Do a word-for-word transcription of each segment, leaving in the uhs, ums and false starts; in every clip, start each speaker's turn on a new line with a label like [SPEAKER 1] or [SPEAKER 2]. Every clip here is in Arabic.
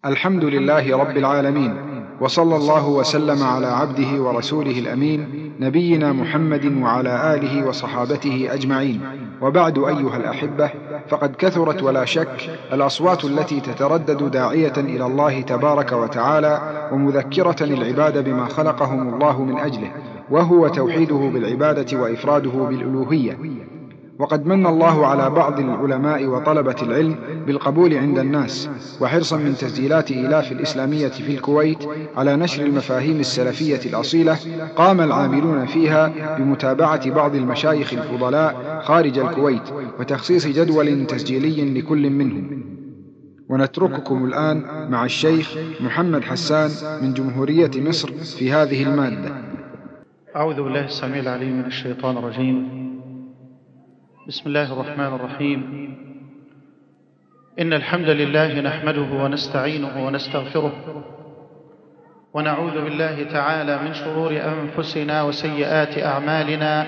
[SPEAKER 1] الحمد لله رب العالمين، وصلى الله وسلم على عبده ورسوله الأمين نبينا محمد وعلى آله وصحابته أجمعين. وبعد أيها الأحبة، فقد كثرت ولا شك الأصوات التي تتردد داعية إلى الله تبارك وتعالى ومذكرة العباد بما خلقهم الله من أجله، وهو توحيده بالعبادة وإفراده بالألوهية. وقد من الله على بعض العلماء وطلبة العلم بالقبول عند الناس، وحرصا من تسجيلات إلاف الإسلامية في الكويت على نشر المفاهيم السلفية الأصيلة، قام العاملون فيها بمتابعة بعض المشايخ الفضلاء خارج الكويت وتخصيص جدول تسجيلي لكل منهم. ونترككم الآن مع الشيخ محمد حسان من جمهورية مصر في هذه المادة.
[SPEAKER 2] أعوذ بالله السميع العليم من الشيطان الرجيم. بسم الله الرحمن الرحيم. إن الحمد لله نحمده ونستعينه ونستغفره، ونعوذ بالله تعالى من شرور أنفسنا وسيئات أعمالنا.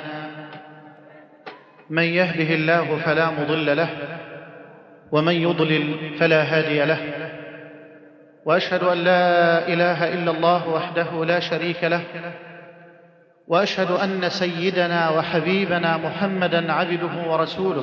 [SPEAKER 2] من يهده الله فلا مضل له، ومن يضلل فلا هادي له. وأشهد أن لا إله إلا الله وحده لا شريك له، وأشهد أن سيدنا وحبيبنا محمدًا عبده ورسوله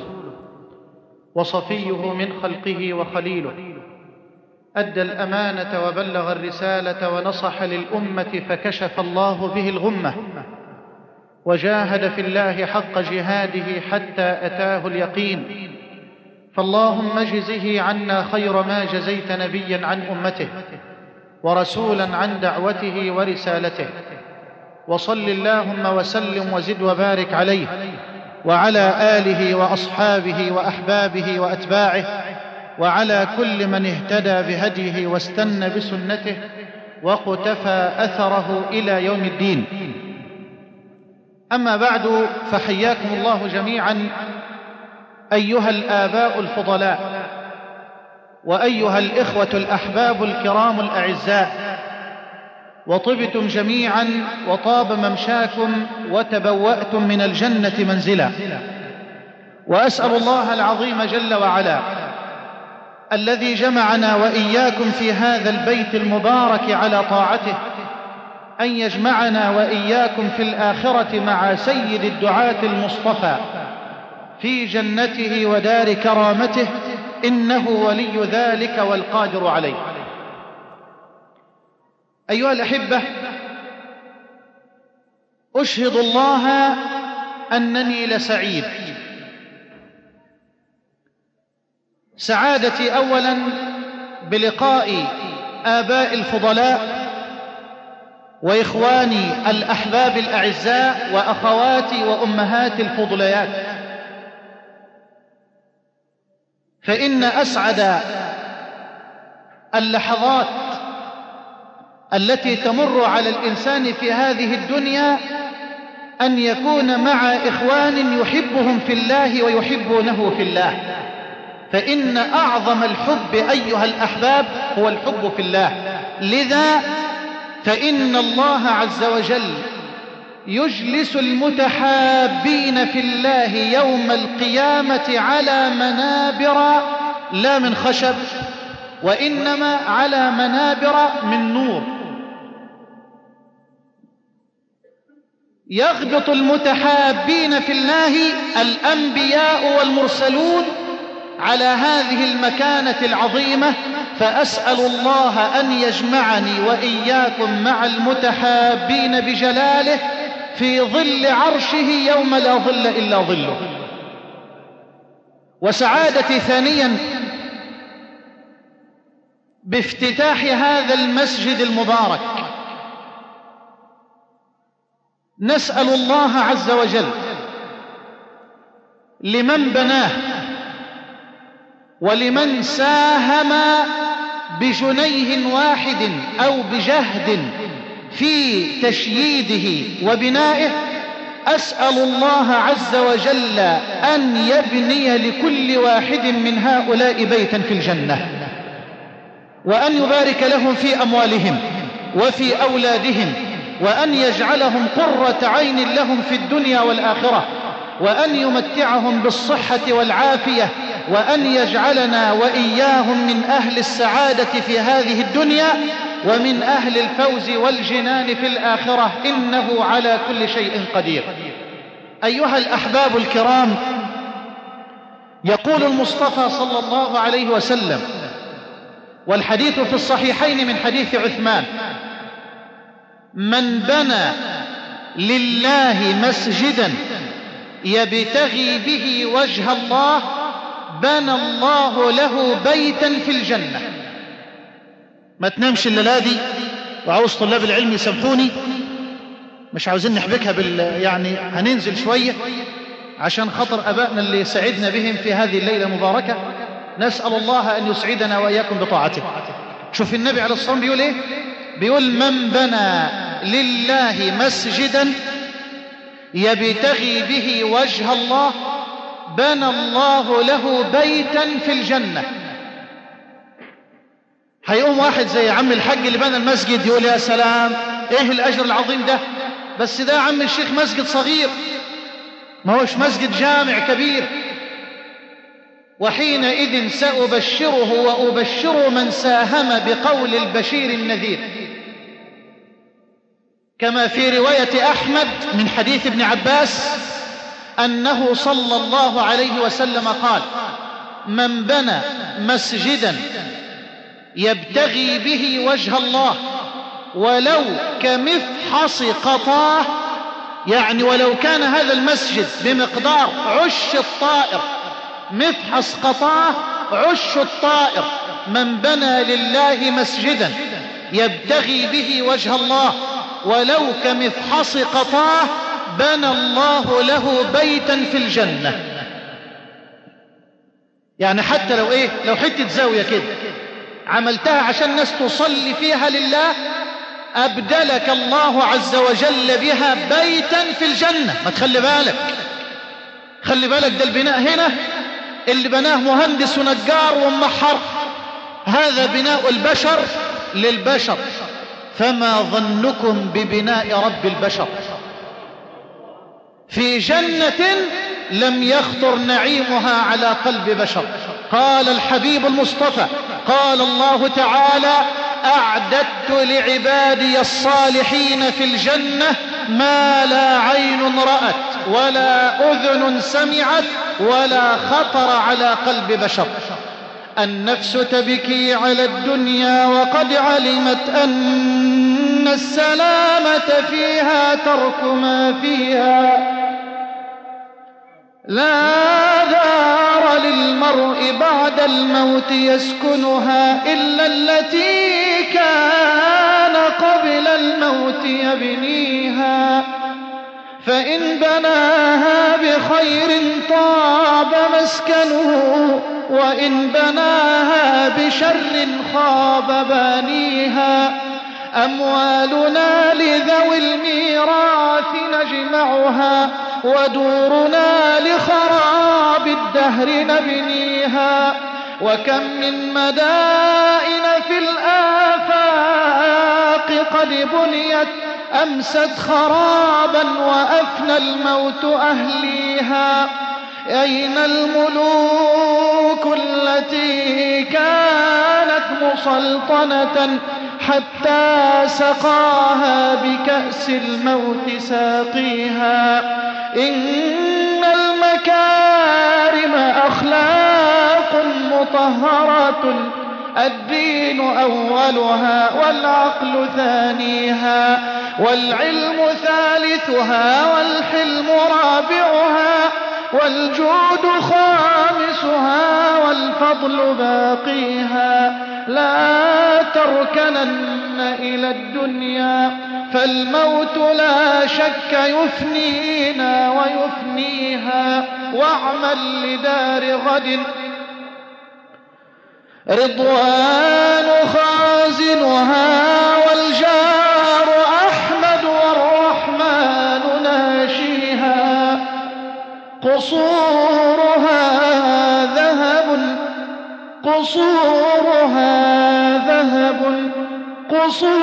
[SPEAKER 2] وصفيه من خلقه وخليله، أدى الأمانة وبلغ الرسالة ونصح للأمة فكشف الله به الغمة، وجاهد في الله حق جهاده حتى أتاه اليقين. فاللهم اجزه عنا خير ما جزيت نبيًا عن أمته ورسولاً عن دعوته ورسالته. وصل اللهم وسلم وزد وبارك عليه وعلى آله وأصحابه وأحبابه وأتباعه، وعلى كل من اهتدى بهديه واستنى بسنته وقتفى أثره إلى يوم الدين. أما بعد، فحياكم الله جميعا أيها الآباء الفضلاء، وأيها الإخوة الأحباب الكرام الأعزاء، وطبتم جميعا وطاب ممشاكم وتبوأتم من الجنة منزلا. وأسأل الله العظيم جل وعلا الذي جمعنا وإياكم في هذا البيت المبارك على طاعته أن يجمعنا وإياكم في الآخرة مع سيد الدعاة المصطفى في جنته ودار كرامته، إنه ولي ذلك والقادر عليه. أيها الأحبة، أشهد الله أنني لسعيد. سعادتي أولا بلقاء آباء الفضلاء وإخواني الأحباب الأعزاء وأخواتي وأمهاتي الفضليات، فإن أسعد اللحظات التي تمر على الإنسان في هذه الدنيا أن يكون مع إخوان يحبهم في الله ويحبونه في الله. فإن أعظم الحب أيها الأحباب هو الحب في الله. لذا فإن الله عز وجل يجلس المتحابين في الله يوم القيامة على منابر لا من خشب، وإنما على منابر من نور. يغبط المتحابين في الله الأنبياء والمرسلون على هذه المكانة العظيمة. فأسأل الله أن يجمعني وإياكم مع المتحابين بجلاله في ظل عرشه يوم لا ظل إلا ظله. وسعادتي ثانيا بافتتاح هذا المسجد المبارك. نسأل الله عز وجل لمن بناه ولمن ساهم بجنيه واحد أو بجهد في تشييده وبنائه، أسأل الله عز وجل أن يبني لكل واحد من هؤلاء بيتا في الجنة، وأن يبارك لهم في أموالهم وفي أولادهم، وأن يجعلهم قرة عين لهم في الدنيا والآخرة، وأن يمتعهم بالصحة والعافية وأن يجعلنا وإياهم من أهل السعادة في هذه الدنيا ومن أهل الفوز والجنان في الآخرة، إنه على كل شيء قدير. أيها الأحباب الكرام، يقول المصطفى صلى الله عليه وسلم، والحديث في الصحيحين من حديث عثمان: من بنى لله مسجدا يبتغي به وجه الله بنى الله له بيتا في الجنة. ما تنامش الليلة دي، وعاوز طلاب العلم يسامحوني، مش عاوزين نحبكها بال يعني هننزل شوية عشان خاطر أبائنا اللي سعدنا بهم في هذه الليلة المباركة. نسأل الله أن يسعدنا وإياكم بطاعته. شوف النبي عليه الصلاة والسلام بيقول إيه؟ بيقول: من بنى لله مسجدا يبتغي به وجه الله بنى الله له بيتا في الجنة. هيقوم واحد زي عم الحاج اللي بنى المسجد يقول: يا سلام، ايه الأجر العظيم ده؟ بس ده عم الشيخ مسجد صغير، ما هوش مسجد جامع كبير. وحينئذ سأبشره وأبشر من ساهم بقول البشير النذير، كما في رواية أحمد من حديث ابن عباس أنه صلى الله عليه وسلم قال: من بنى مسجدا يبتغي به وجه الله ولو كمفحص قطاه، يعني ولو كان هذا المسجد بمقدار عش الطائر، مفحص قطاه عش الطائر، من بنى لله مسجدا يبتغي به وجه الله ولو كمفحص قطاه بنى الله له بيتا في الجنة. يعني حتى لو ايه لو حتة زاوية كده عملتها عشان الناس تصلي فيها لله، أبدلك الله عز وجل بها بيتا في الجنة. ما تخلي بالك، خلي بالك، ده البناء هنا اللي بناه مهندس ونجار ومحر، هذا بناء البشر للبشر، فما ظنكم ببناء رب البشر في جنة لم يخطر نعيمها على قلب بشر. قال الحبيب المصطفى، قال الله تعالى: أعددت لعبادي الصالحين في الجنة ما لا عين رأت ولا أذن سمعت ولا خطر على قلب بشر. النفس تبكي على الدنيا وقد علمت أن السلامة فيها ترك ما فيها. لا دار للمرء بعد الموت يسكنها إلا التي كان قبل الموت يبنيها، فإن بناها بخير طاب مسكنه وإن بناها بشر خاب بانيها. أموالنا لذوي الميراث نجمعها ودورنا لخراب الدهر نبنيها. وكم من مدائن في الآفاق قد بنيت أمست خرابا وأفنى الموت أهليها. أين الملوك التي كانت مسلطنة حتى سقاها بكأس الموت ساقيها. إن المكارم أخلاق مطهرة الدين أولها والعقل ثانيها والعلم ثالثها والحلم رابعها والجود خامسها والفضل باقيها. لا تركنن إلى الدنيا فالموت لا شك يفنينا ويفنيها. واعمل لدار غد رضوان خازنها والجار أحمد والرحمن ناشيها. قصورها ذهب قصورها ذهب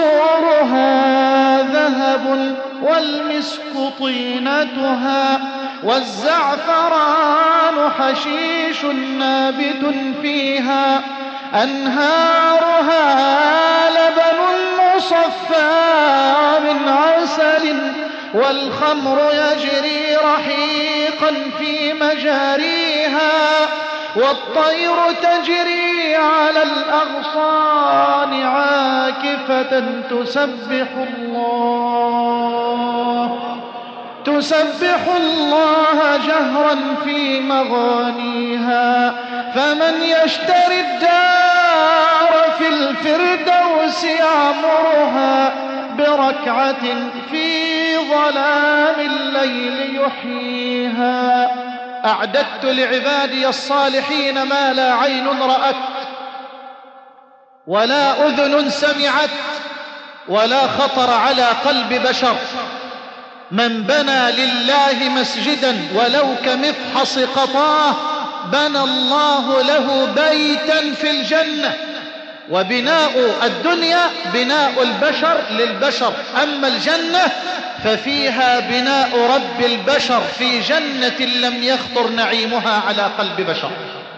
[SPEAKER 2] قصورها ذهب والمسك طينتها والزعفران حشيش نابت فيها أنهارها لبن مصفى من عسل والخمر يجري رحيقا في مجاريها والطير تجري على الأغصان عاكفة تسبح الله تسبح الله جهرا في مغانيها فمن يشتري الدار في الفردوس يعمرها بركعة في ظلام الليل يحييها. أعددت لعبادي الصالحين ما لا عين رأت ولا أذن سمعت ولا خطر على قلب بشر. من بنى لله مسجدا ولو كمفحص قطاه بنى الله له بيتا في الجنة. وبناء الدنيا بناء البشر للبشر، أما الجنة ففيها بناء رب البشر في جنة لم يخطر نعيمها على قلب بشر.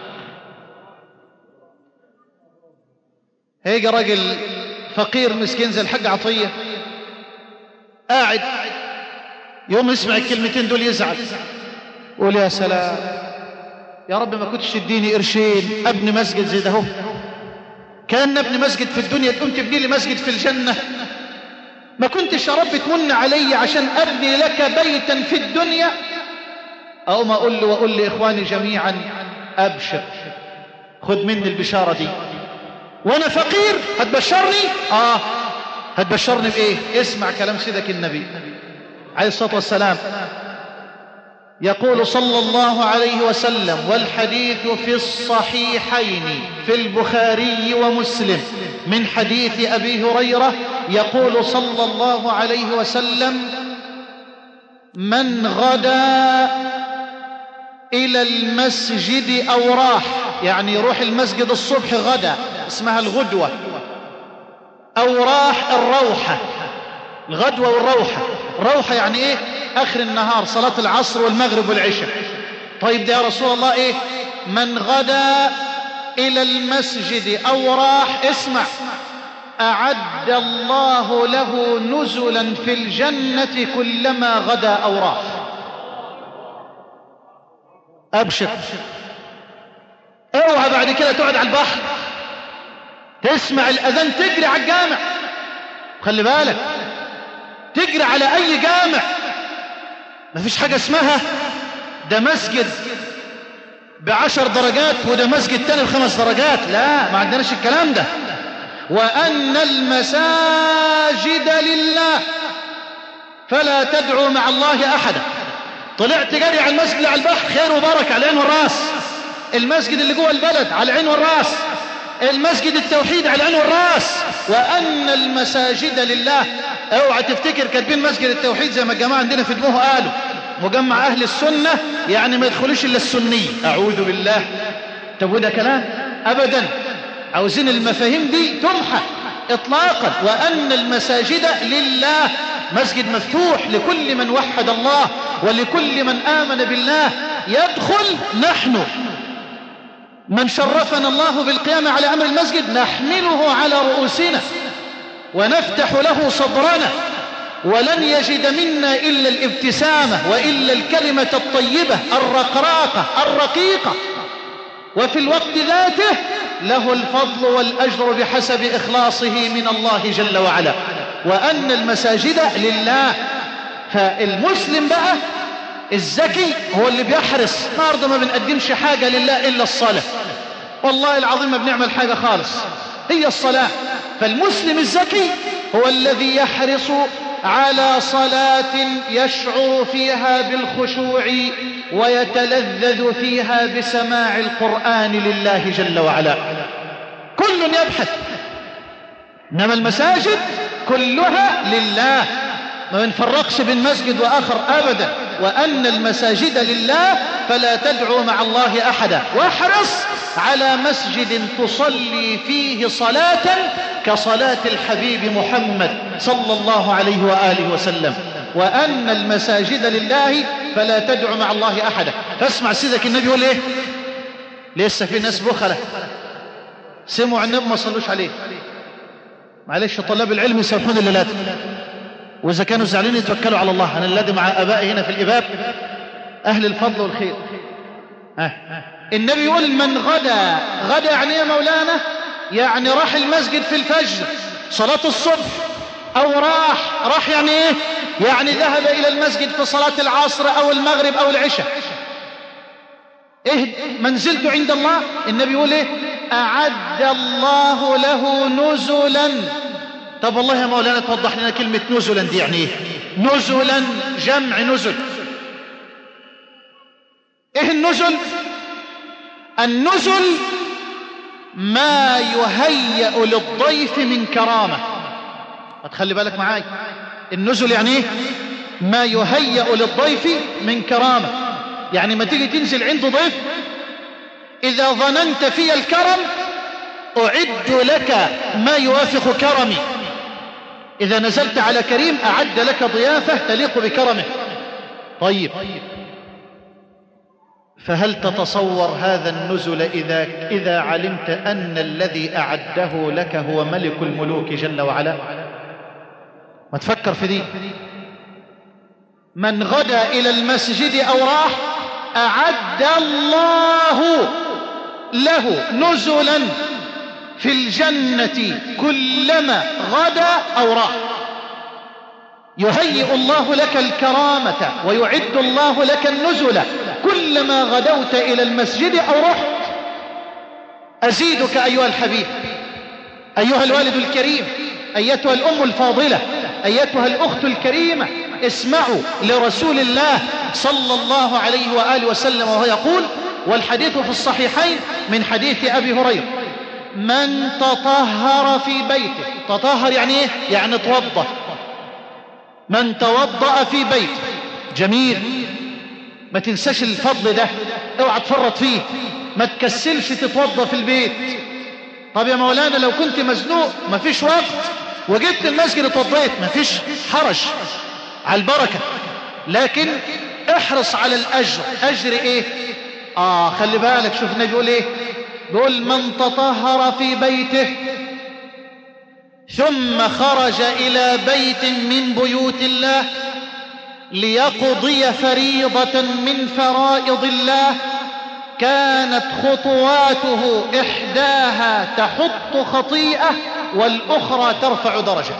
[SPEAKER 2] هيجي رجل فقير مسكين زي الحاج عطية قاعد يوم يسمع الكلمتين دول يزعل، يقول يا سلام يا رب ما كنتش تديني قرشين ابني مسجد زي ده اهو، كان ابني مسجد في الدنيا تقوم تبني لي مسجد في الجنة. ما كنتش يا رب تمن علي عشان ابني لك بيتا في الدنيا. اقوم اقول له واقول لاخواني جميعا ابشر، خد مني البشارة دي. وانا فقير هتبشرني؟ اه هتبشرني بايه؟ اسمع كلام سيدك النبي عليه الصلاة والسلام، يقول صلى الله عليه وسلم، والحديث في الصحيحين في البخاري ومسلم من حديث أبي هريرة، يقول صلى الله عليه وسلم: من غدا إلى المسجد أو راح، يعني يروح المسجد الصبح غدا اسمها الغدوة، أو راح الروحة، الغدوة والروحة. روحة يعني ايه؟ اخر النهار، صلاة العصر والمغرب والعشاء. طيب ده يا رسول الله ايه؟ من غدا الى المسجد او راح، اسمع، اعد الله له نزلا في الجنة كلما غدا او راح. ابشر، اوعى بعد كده تقعد على البحر تسمع الاذان تجري على الجامع. خلي بالك، تجري على اي جامع، ما فيش حاجة اسمها ده مسجد بعشر درجات وده مسجد تاني بخمس درجات، لا، ما عندناش الكلام ده. وأن المساجد لله فلا تدعوا مع الله أحدا. طلعت جري على المسجد اللي على البحر، خير وبركة على العين والراس. المسجد اللي جوه البلد على العين والراس. المسجد التوحيد على العين والراس. وأن المساجد لله. اوعى تفتكر كاتبين مسجد التوحيد زي ما الجماعة عندنا في دموه قالوا مجمع أهل السنة يعني ما يدخلوش إلا السنية، أعوذ بالله. طب وده كلام؟ أبدا. عاوزين المفاهيم دي تمحى إطلاقا. وأن المساجد لله، مسجد مفتوح لكل من وحد الله ولكل من آمن بالله يدخل. نحن من شرفنا الله بالقيام على أمر المسجد نحمله على رؤوسنا ونفتح له صدرنا، ولن يجد منا إلا الابتسامة وإلا الكلمة الطيبة الرقراقة الرقيقة. وفي الوقت ذاته له الفضل والأجر بحسب إخلاصه من الله جل وعلا. وأن المساجد لله. فالمسلم بقى الذكي هو اللي بيحرص. النهارده ما بنقدمش حاجة لله إلا الصلاة، والله العظيم ما بنعمل حاجة خالص، هي الصلاة. فالمسلم الذكي هو الذي يحرص على صلاة يشعر فيها بالخشوع ويتلذذ فيها بسماع القرآن لله جل وعلا. كل يبحث، إنما المساجد كلها لله، ما نفرقش بين مسجد وآخر أبدا. وأن المساجد لله فلا تدعو مع الله أحدا. واحرص على مسجد تصلي فيه صلاة كصلاة الحبيب محمد صلى الله عليه وآله وسلم. وأن المساجد لله فلا تدع مع الله أحدا. فاسمع سيدك النبي يقول إيه؟ لسه في ناس بخلة سمعوا النبي ما صلوش عليه. معلش طلاب العلم يسامحون الليلات، وإذا كانوا زعلانين يتوكلوا على الله. أنا الذي مع أبائي هنا في الإباب أهل الفضل والخير. أه. النبي يقول من غدا، غدا يعني يا مولانا يعني راح المسجد في الفجر صلاة الصبح، أو راح راح يعني إيه؟ يعني ذهب إلى المسجد في صلاة العصر أو المغرب أو العشاء. إيه منزلته عند الله؟ النبي يقول إيه؟ أعد الله له نزلا. طب والله يا مولانا توضح لنا كلمة نزلا دي يعني إيه؟ نزلا جمع نزل. إيه النزل؟ النزل ما يهيأ للضيف من كرامة. هتخلي بالك معاي، النزل يعني ايه؟ ما يهيأ للضيف من كرامة. يعني ما تيجي تنزل عند ضيف إذا ظننت في الكرم أعد لك ما يوافق كرمي. إذا نزلت على كريم أعد لك ضيافة تليق بكرمه. طيب فهل تتصور هذا النزل إذا, إذا علمت أن الذي أعده لك هو ملك الملوك جل وعلا؟ ما تفكر في دي. من غدا إلى المسجد أو راح أعد الله له نزلا في الجنة كلما غدا أو راح. يهيئ الله لك الكرامة ويعد الله لك النزل كلما غدوت إلى المسجد أو رحت. أزيدك أيها الحبيب، أيها الوالد الكريم، أيتها الأم الفاضلة، أيتها الأخت الكريمة، اسمعوا لرسول الله صلى الله عليه وآله وسلم وهو يقول، والحديث في الصحيحين من حديث أبي هريرة: من تطهر في بيته. تطهر يعني إيه؟ يعني توضأ. من توضأ في بيته. جميل، ما تنساش الفضل ده، اوعى تفرط فيه، ما تكسلش تتوضأ في البيت. طب يا مولانا لو كنت مزنوق ما فيش وقت وجبت المسجد اتوضيت، ما فيش حرج، على البركة، لكن احرص على الأجر. أجر ايه؟ آه خلي بالك، شوف النبي بيقول ايه؟ بيقول من تطهر في بيته ثم خرج إلى بيت من بيوت الله ليقضي فريضة من فرائض الله كانت خطواته إحداها تحط خطيئة والأخرى ترفع درجة.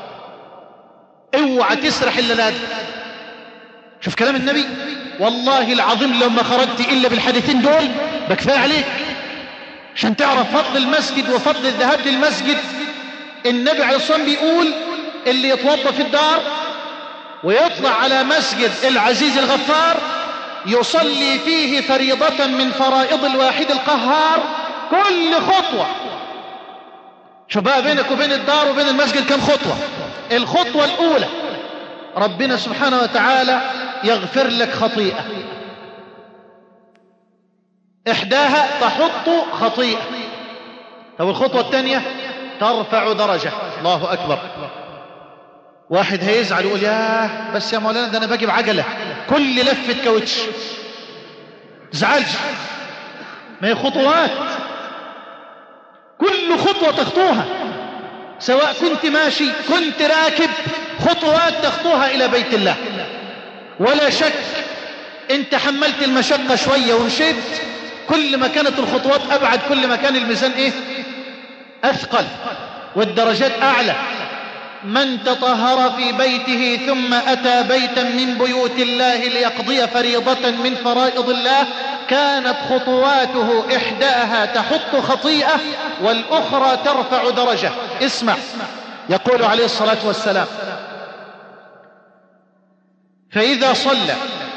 [SPEAKER 2] اوعى تسرح إلا لازم. شوف كلام النبي، والله العظيم لو ما خرجت إلا بالحديثين دول بكفاية عليك عشان تعرف فضل المسجد وفضل الذهاب للمسجد. النبي عليه الصلاة والسلام بيقول اللي يتوضى في الدار ويطلع على مسجد العزيز الغفار يصلي فيه فريضة من فرائض الواحد القهار كل خطوة. شوف بقى بينك وبين الدار وبين المسجد كم خطوة؟ الخطوة الأولى ربنا سبحانه وتعالى يغفر لك خطيئة، إحداها تحط خطيئة. طب الخطوة الثانية ترفع درجة. الله أكبر. واحد هيزعل يقول ياه بس يا مولانا ده أنا باجي بعجلة كل لفة كاوتش. زعلش، ما هي خطوات، كل خطوة تخطوها سواء كنت ماشي كنت راكب، خطوات تخطوها إلى بيت الله. ولا شك انت حملت المشقة شوية ومشيت، كل ما كانت الخطوات أبعد كل ما كان الميزان إيه؟ أثقل والدرجات أعلى. من تطهر في بيته ثم أتى بيتا من بيوت الله ليقضي فريضة من فرائض الله كانت خطواته إحداها تحط خطيئة والأخرى ترفع درجة. اسمع، يقول عليه الصلاة والسلام: فإذا صلى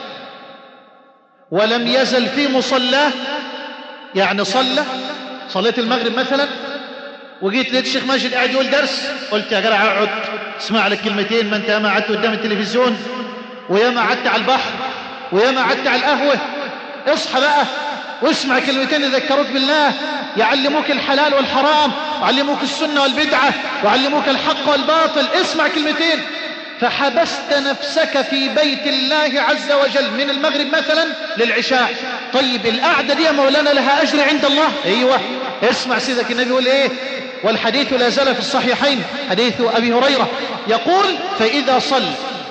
[SPEAKER 2] ولم يزل في مصلاه، يعني صلى صليت المغرب مثلا وجيت لقيت الشيخ ماجد قاعد يقول درس، قلت يا جدع اقعد اسمع لك كلمتين، ما انت ياما قعدت قدام التلفزيون وياما قعدت على البحر وياما قعدت على القهوه، اصحى بقى واسمع كلمتين يذكروك بالله، يعلموك الحلال والحرام ويعلموك السنه والبدعه ويعلموك الحق والباطل. اسمع كلمتين فحبست نفسك في بيت الله عز وجل من المغرب مثلا للعشاء، طيب القعدة دي يا مولانا لها أجر عند الله؟ ايوه، اسمع سيدك النبي يقول ايه، والحديث لا زال في الصحيحين، حديث أبي هريرة يقول: فإذا صلى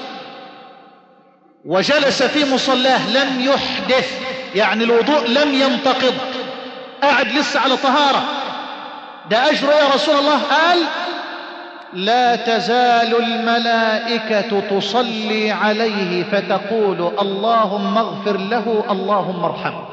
[SPEAKER 2] وجلس في مصلاه لم يحدث، يعني الوضوء لم ينتقض، قاعد لسه على طهارة، ده أجر يا رسول الله؟ قال: لا تزال الملائكة تصلي عليه فتقول اللهم اغفر له اللهم ارحمه.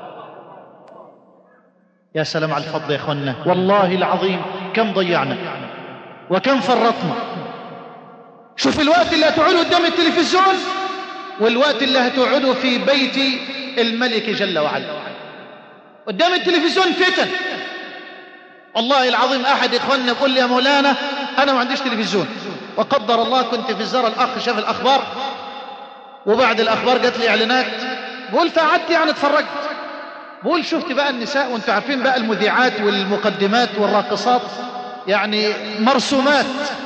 [SPEAKER 2] يا سلام على الفضل يا اخوانا، والله العظيم كم ضيعنا وكم فرطنا. شوف الوقت اللي هتقعدوا قدام التلفزيون والوقت اللي هتقعدوا في بيت الملك جل وعلا. قدام التلفزيون فتن، والله العظيم احد اخواننا يقول لي: يا مولانا انا ما عنديش تلفزيون، وقدر الله كنت في الزارة الاخ شاف الاخبار، وبعد الاخبار جات لي اعلانات، بقول فقعدت يعني اتفرجت، بقول شفت بقى النساء، وانتوا عارفين بقى المذيعات والمقدمات والراقصات يعني مرسومات،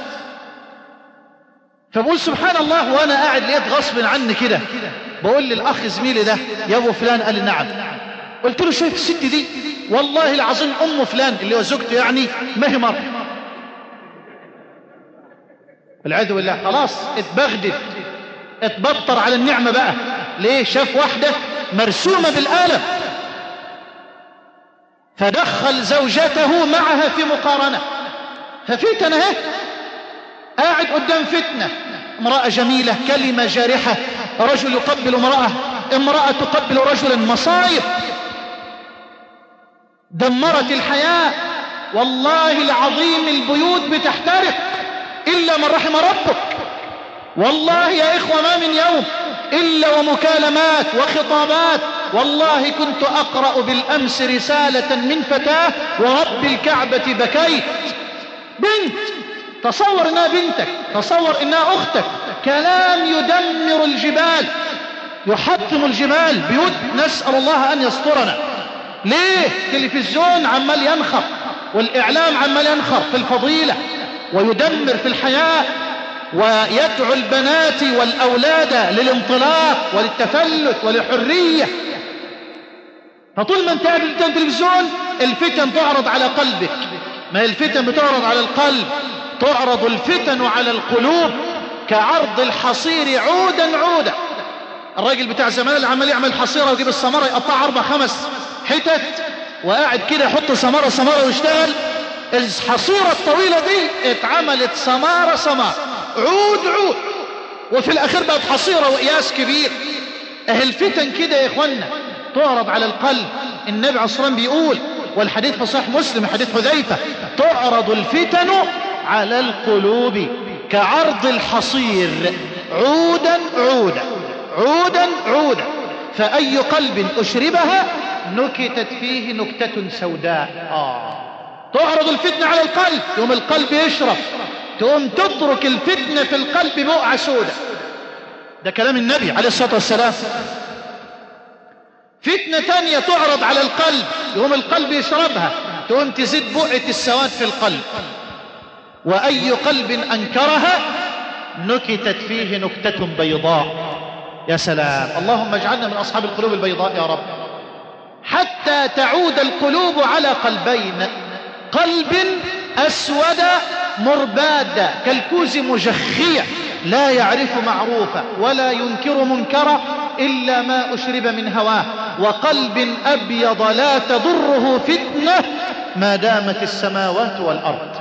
[SPEAKER 2] فبقول سبحان الله، وانا قاعد لقيت غصب عني كده بقول للاخ زميلي ده: يا ابو فلان. قال لي: نعم. قلت له: شايف الست دي؟ والله العظيم ام فلان اللي هو زوجته يعني ما هي مرة. والعياذ بالله، خلاص اتبغدد، اتبطر على النعمة بقى. ليه؟ شاف واحدة مرسومة بالآلة فدخل زوجته معها في مقارنة، ففتنة اهي، قاعد قدام فتنة، امرأة جميلة، كلمة جارحة، رجل يقبل امرأة، امرأة تقبل رجلا، مصايب دمرت الحياة. والله العظيم البيوت بتحترق إلا من رحم ربك. والله يا إخوة ما من يوم إلا ومكالمات وخطابات. والله كنت أقرأ بالأمس رسالة من فتاة ورب الكعبة بكيت، بنت، تصور إنها بنتك، تصور إنها أختك، كلام يدمر الجبال، يحطم الجبال، بيوت نسأل الله أن يسترنا. ليه؟ تلفزيون عمال ينخر والإعلام عمال ينخر في الفضيلة ويدمر في الحياة، ويدعو البنات والأولاد للانطلاق وللتفلت وللحرية. فطول ما انت قاعد قدام التلفزيون الفتن تعرض على قلبك. ما هي الفتن بتعرض على القلب؟ تعرض الفتن على القلوب كعرض الحصير عودا عودا. الراجل بتاع زمان اللي عمال يعمل حصيرة ويجيب السمارة يقطع أربع خمس حتت وقاعد كده يحط سمارة سمارة ويشتغل، الحصيرة الطويلة دي اتعملت سمارة سمارة، عود عود، وفي الأخير بقت حصيرة وقياس كبير. اهي الفتن كده يا إخوانا تعرض على القلب. النبي عليه الصلاة والسلام بيقول، والحديث في صحيح مسلم حديث حذيفة: تعرض الفتن على القلوب كعرض الحصير عودا عودا عودا عودا، فأي قلب أشربها نكتت فيه نكتة سوداء. آه. تعرض الفتنة على القلب، يوم القلب يشرب، تقوم تترك الفتنة في القلب بقعة سوداء. ده كلام النبي عليه الصلاة والسلام. فتنة تانية تعرض على القلب، يوم القلب يشربها تقوم تزيد بقعة السواد في القلب. وأي قلب أنكرها نكتت فيه نكتة بيضاء. يا سلام، اللهم اجعلنا من أصحاب القلوب البيضاء يا رب. حتى تعود القلوب على قلبين: قلب أسود مرباد كالكوز مجخية لا يعرف معروفا ولا ينكر منكرا إلا ما أشرب من هواه، وقلب أبيض لا تضره فتنة ما دامت السماوات والأرض.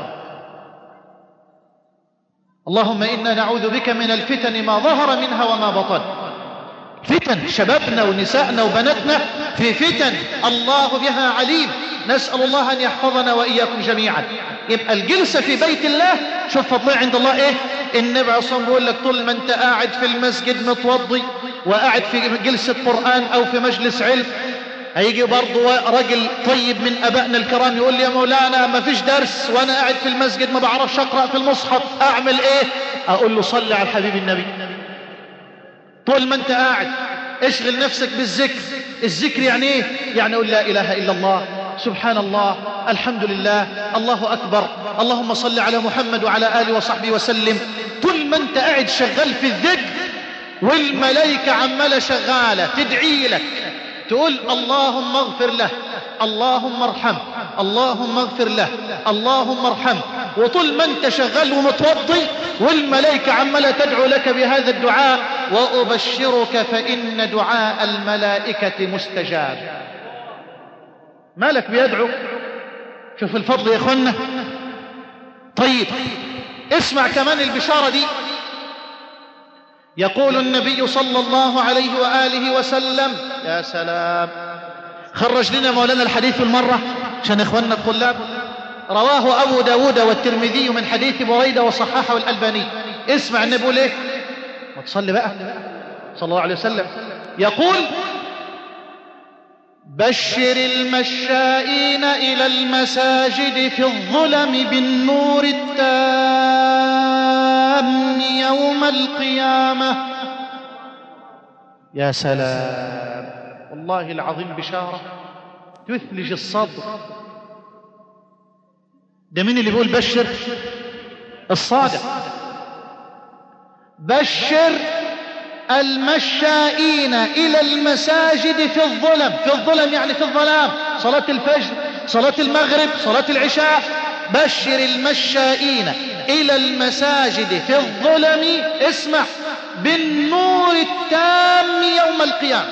[SPEAKER 2] اللهم إنا نعوذ بك من الفتن ما ظهر منها وما بطن. فتن شبابنا ونسائنا وبناتنا في فتن الله بها عليم، نسأل الله أن يحفظنا وإياكم جميعا. يبقى الجلسة في بيت الله شوف فضلها عند الله إيه. النبي عليه الصلاة والسلام بيقول لك طول ما أنت قاعد في المسجد متوضي وقاعد في جلسة قرآن أو في مجلس علم، هيجي برضو رجل طيب من أبائنا الكرام يقول لي: يا مولانا ما فيش درس وأنا قاعد في المسجد ما بعرفش أقرأ في المصحف، أعمل إيه؟ أقول له: صلي على الحبيب النبي. طول ما أنت قاعد اشغل نفسك بالذكر. الذكر يعني إيه؟ يعني قول لا إله إلا الله سبحان الله، الحمد لله، الله أكبر، اللهم صل على محمد وعلى آله وصحبه وسلم. طول ما انت قاعد شغال في الذكر والملائكة عمالة شغالة تدعي لك، تقول اللهم اغفر له، اللهم ارحمه، اللهم اغفر له، اللهم ارحمه. وطول ما انت شغال ومتوضي والملائكة عمالة تدعو لك بهذا الدعاء. وأبشرك فإن دعاء الملائكة مستجاب. مالك بيدعو؟ شوف الفضل يا اخوانا. طيب اسمع كمان البشارة دي. يقول النبي صلى الله عليه وآله وسلم، يا سلام، خرج لنا مولانا الحديث بالمرة عشان اخواننا الطلاب. رواه أبو داود والترمذي من حديث بريدة وصححه الألباني. اسمع النبي يقول ايه، ما تصلي بقى صلى الله عليه وسلم. يقول بشر المشائين إلى المساجد في الظلم بالنور التام يوم القيامة. يا سلام، والله العظيم بشارة تثلج الصدر. ده مين اللي بيقول بشر؟ الصادق. بشر المشائين إلى المساجد في الظلم. في الظلم يعني في الظلام، صلاة الفجر، صلاة المغرب، صلاة العشاء. بشر المشائين إلى المساجد في الظلم، اسمع، بالنور التام يوم القيامة.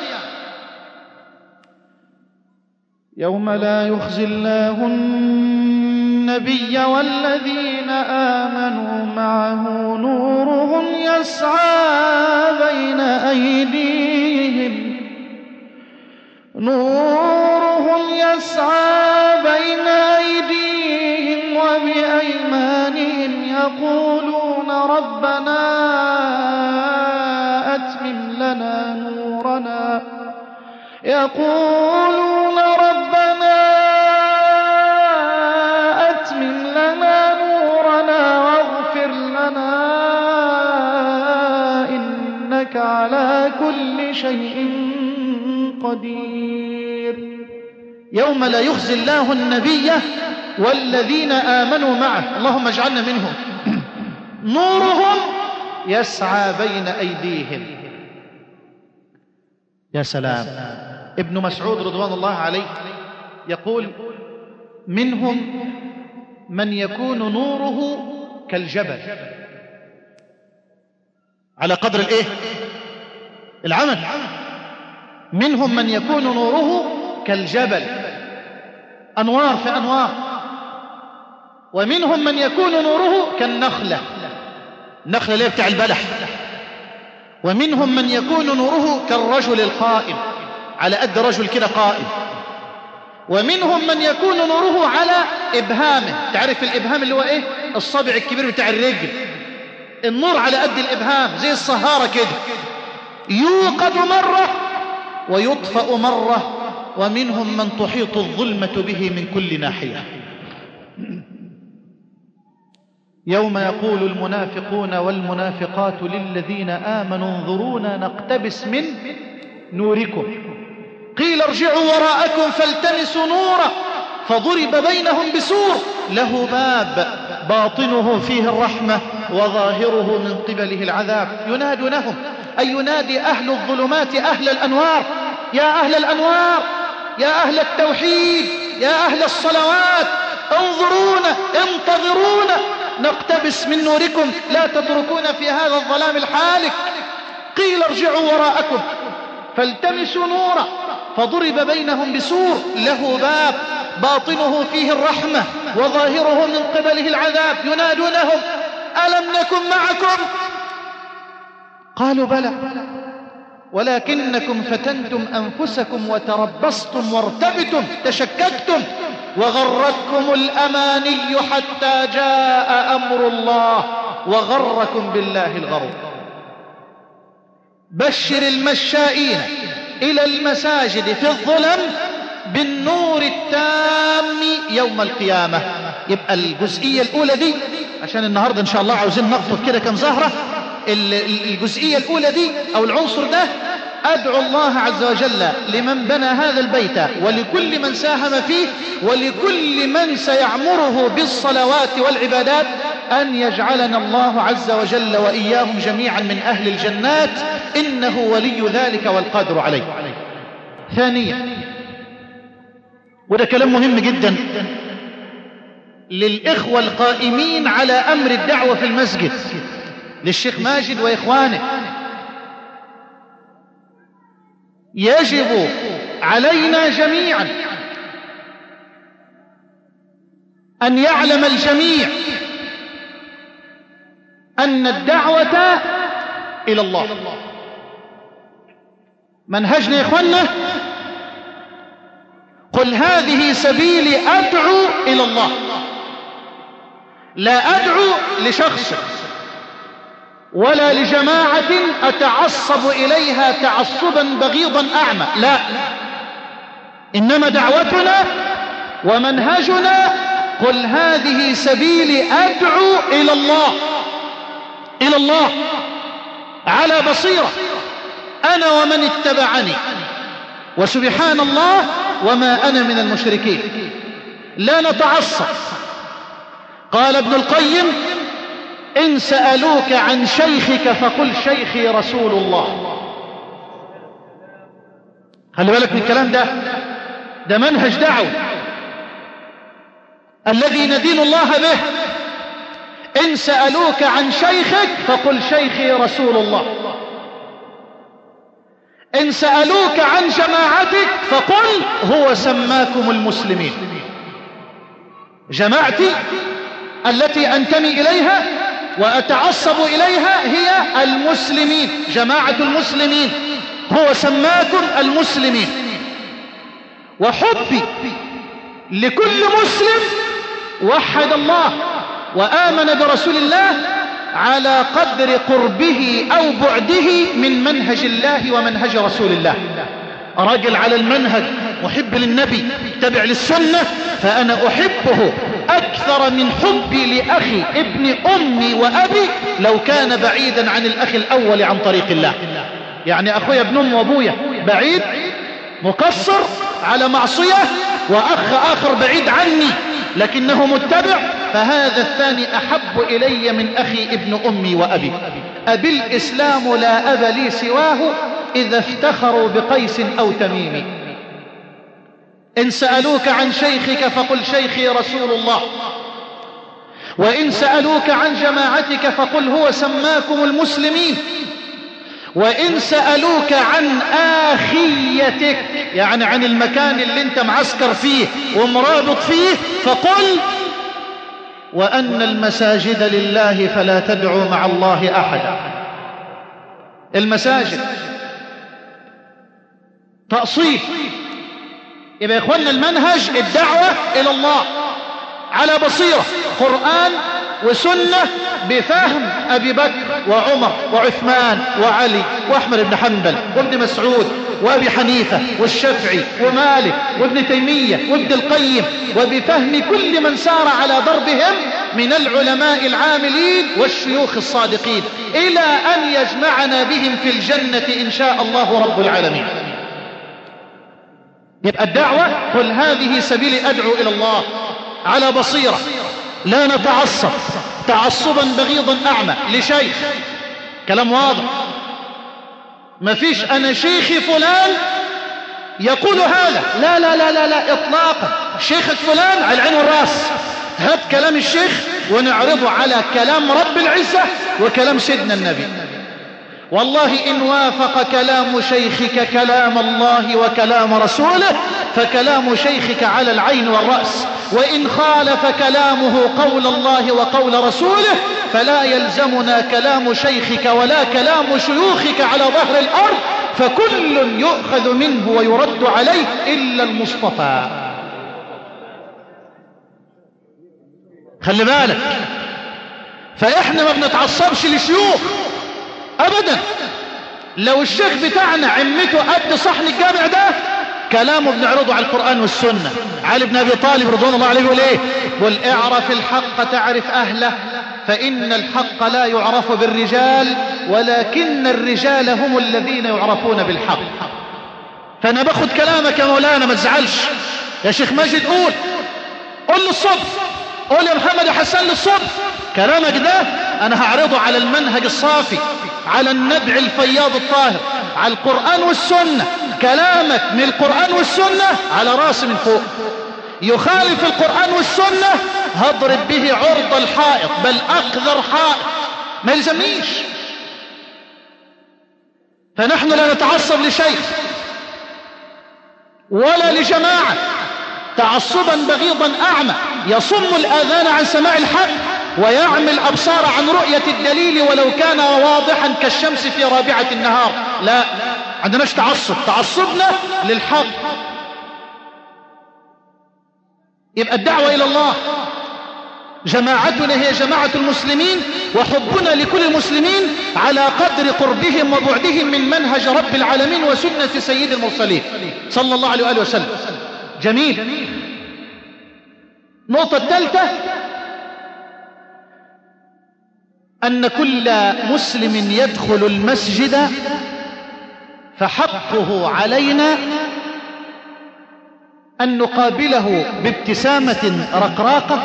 [SPEAKER 2] يوم لا يخزي الله النبي والذين آمنوا معه نورهم يسعى بين أيديهم نورهم يسعى بين أيديهم وبأيمانهم يقولون ربنا أتمم لنا نورنا يقولون ربنا أتمم لنا نورنا واغفر لنا إنك على كل شيء قدير. يوم لا يخزي الله النبي والذين آمنوا معه، اللهم اجعلنا منهم، نورهم يسعى بين أيديهم. يا سلام. ابن مسعود رضوان الله عليه يقول منهم من يكون نوره كالجبل على قدر الايه؟ العمل. منهم من يكون نوره كالجبل، انوار في انوار. ومنهم من يكون نوره كالنخلة، النخلة اللي بتاع البلح. ومنهم من يكون نوره كالرجل القائم، على قد رجل كده قائم. ومنهم من يكون نوره على إبهامه، تعرف الإبهام اللي هو إيه؟ الصابع الكبير بتاع الرجل. النور على قد الإبهام زي الصهارة كده، يوقد مرة ويطفأ مرة. ومنهم من تحيط الظلمة به من كل ناحية. يوم يقول المنافقون والمنافقات للذين آمنوا انظرونا نقتبس من نوركم قيل ارجعوا وراءكم فالتمسوا نورا فضرب بينهم بسور له باب باطنه فيه الرحمة وظاهره من قبله العذاب. ينادونهم، أي ينادي أهل الظلمات أهل الأنوار، يا أهل الأنوار، يا أهل التوحيد، يا أهل الصلوات، انظرونا انتظرونا نقتبس من نوركم لا تتركون في هذا الظلام الحالك. قيل ارجعوا وراءكم فالتمسوا نورا فضرب بينهم بسور له باب باطنه فيه الرحمة وظاهره من قبله العذاب. ينادونهم ألم نكن معكم؟ قالوا بلى ولكنكم فتنتم أنفسكم وتربصتم وارتبتم تشككتم وغرتكم الأماني حتى جاء أمر الله وغركم بالله الغرور. بشر المشائين إلى المساجد في الظلم بالنور التام يوم القيامة. يبقى الجزئية الأولى دي عشان النهاردة إن شاء الله عاوزين نخطف كده كم زهرة. الجزئية الأولى دي أو العنصر ده أدعو الله عز وجل لمن بنى هذا البيت ولكل من ساهم فيه ولكل من سيعمره بالصلوات والعبادات أن يجعلنا الله عز وجل وإياهم جميعا من أهل الجنات، إنه ولي ذلك والقادر عليه. ثانيا، وده كلام مهم جدا للإخوة القائمين على أمر الدعوة في المسجد، للشيخ ماجد وإخوانه، يجب علينا جميعا أن يعلم الجميع أن الدعوة إلى الله منهجنا يا إخوانا. قل هذه سبيلي أدعو إلى الله، لا أدعو لشخص ولا لجماعة أتعصب إليها تعصبا بغيضا أعمى، لا، إنما دعوتنا ومنهجنا قل هذه سبيلي أدعو إلى الله، إلى الله على بصيرة أنا ومن اتبعني، وسبحان الله وما أنا من المشركين، لا نتعصب. قال ابن القيم: إن سألوك عن شيخك فقل شيخي رسول الله. خلي بالك من الكلام ده، ده منهج دعوة الذي ندين الله به. إن سألوك عن شيخك فقل شيخي رسول الله. إن سألوك عن جماعتك فقل هو سماكم المسلمين. جماعتي التي أنتمي إليها وأتعصب إليها هي المسلمين، جماعة المسلمين، هو سماكم المسلمين. وحبي لكل مسلم وحد الله وآمن برسول الله على قدر قربه أو بعده من منهج الله ومنهج رسول الله. راجل على المنهج، محب للنبي، تبع للسنة، فأنا أحبه أكثر من حبي لأخي ابن أمي وأبي لو كان بعيدا عن الأخ الأول عن طريق الله. يعني أخويا ابن أمي وأبويا بعيد مقصر على معصية، وأخ آخر بعيد عني لكنه متبع، فهذا الثاني أحب إلي من أخي ابن أمي وأبي. أبي الإسلام لا أب لي سواه إذا افتخروا بقيس أو تميم. إن سألوك عن شيخك فقل شيخي رسول الله، وإن سألوك عن جماعتك فقل هو سماكم المسلمين، وإن سألوك عن آخيتك يعني عن المكان اللي انت معسكر فيه ومرابط فيه فقل وأن المساجد لله فلا تدعوا مع الله أحدا. المساجد تأصيل. يبقى يا إخوانا المنهج الدعوة إلى الله على بصيرة، قرآن وسنة بفهم أبي بكر وعمر وعثمان وعلي وأحمد بن حنبل وابن مسعود وأبي حنيفة والشافعي ومالك وابن تيمية وابن القيم، وبفهم كل من سار على ضربهم من العلماء العاملين والشيوخ الصادقين، إلى أن يجمعنا بهم في الجنة إن شاء الله رب العالمين. يبقى الدعوة قل هذه سبيلي أدعو إلى الله على بصيرة، لا نتعصب تعصبا بغيضا أعمى لشيخ. كلام واضح، ما فيش أنا شيخي فلان يقول هذا، لا لا لا لا, لا إطلاقا. شيخك فلان على العين والراس، هات كلام الشيخ ونعرضه على كلام رب العزة وكلام سيدنا النبي. والله إن وافق كلام شيخك كلام الله وكلام رسوله فكلام شيخك على العين والرأس، وإن خالف كلامه قول الله وقول رسوله فلا يلزمنا كلام شيخك ولا كلام شيوخك على ظهر الأرض، فكل يؤخذ منه ويرد عليه إلا المصطفى. خلي بالك، فإحنا ما بنتعصبش لشيوخ أبدا. لو الشيخ بتاعنا عمته قد صحن الجامع ده كلامه بنعرضه على القرآن والسنة. علي بن أبي طالب رضوان الله عليه يقول ايه؟ قل اعرف الحق تعرف أهله، فإن الحق لا يعرف بالرجال ولكن الرجال هم الذين يعرفون بالحق. فأنا باخد كلامك يا مولانا، ما تزعلش يا شيخ ماجد، قول قول لي الصبح، قول يا محمد يا حسن لي الصبح. كلامك ده أنا هعرضه على المنهج الصافي، على النبع الفياض الطاهر، على القرآن والسنة. كلامك من القرآن والسنة على راسي من فوق. يخالف القرآن والسنة هضرب به عرض الحائط، بل أقذر حائط، ما يلزمنيش. فنحن لا نتعصب لشيخ ولا لجماعة تعصبا بغيضا أعمى يصم الآذان عن سماع الحق ويعمي الأبصار عن رؤية الدليل ولو كان واضحا كالشمس في رابعة النهار. لا، عندناش تعصب، تعصبنا للحق. يبقى الدعوة إلى الله، جماعتنا هي جماعة المسلمين، وحبنا لكل المسلمين على قدر قربهم وبعدهم من منهج رب العالمين وسنة سيد المرسلين صلى الله عليه وآله وسلم. جميل. النقطة الثالثة أن كل مسلم يدخل المسجد فحقه علينا أن نقابله بابتسامة رقراقة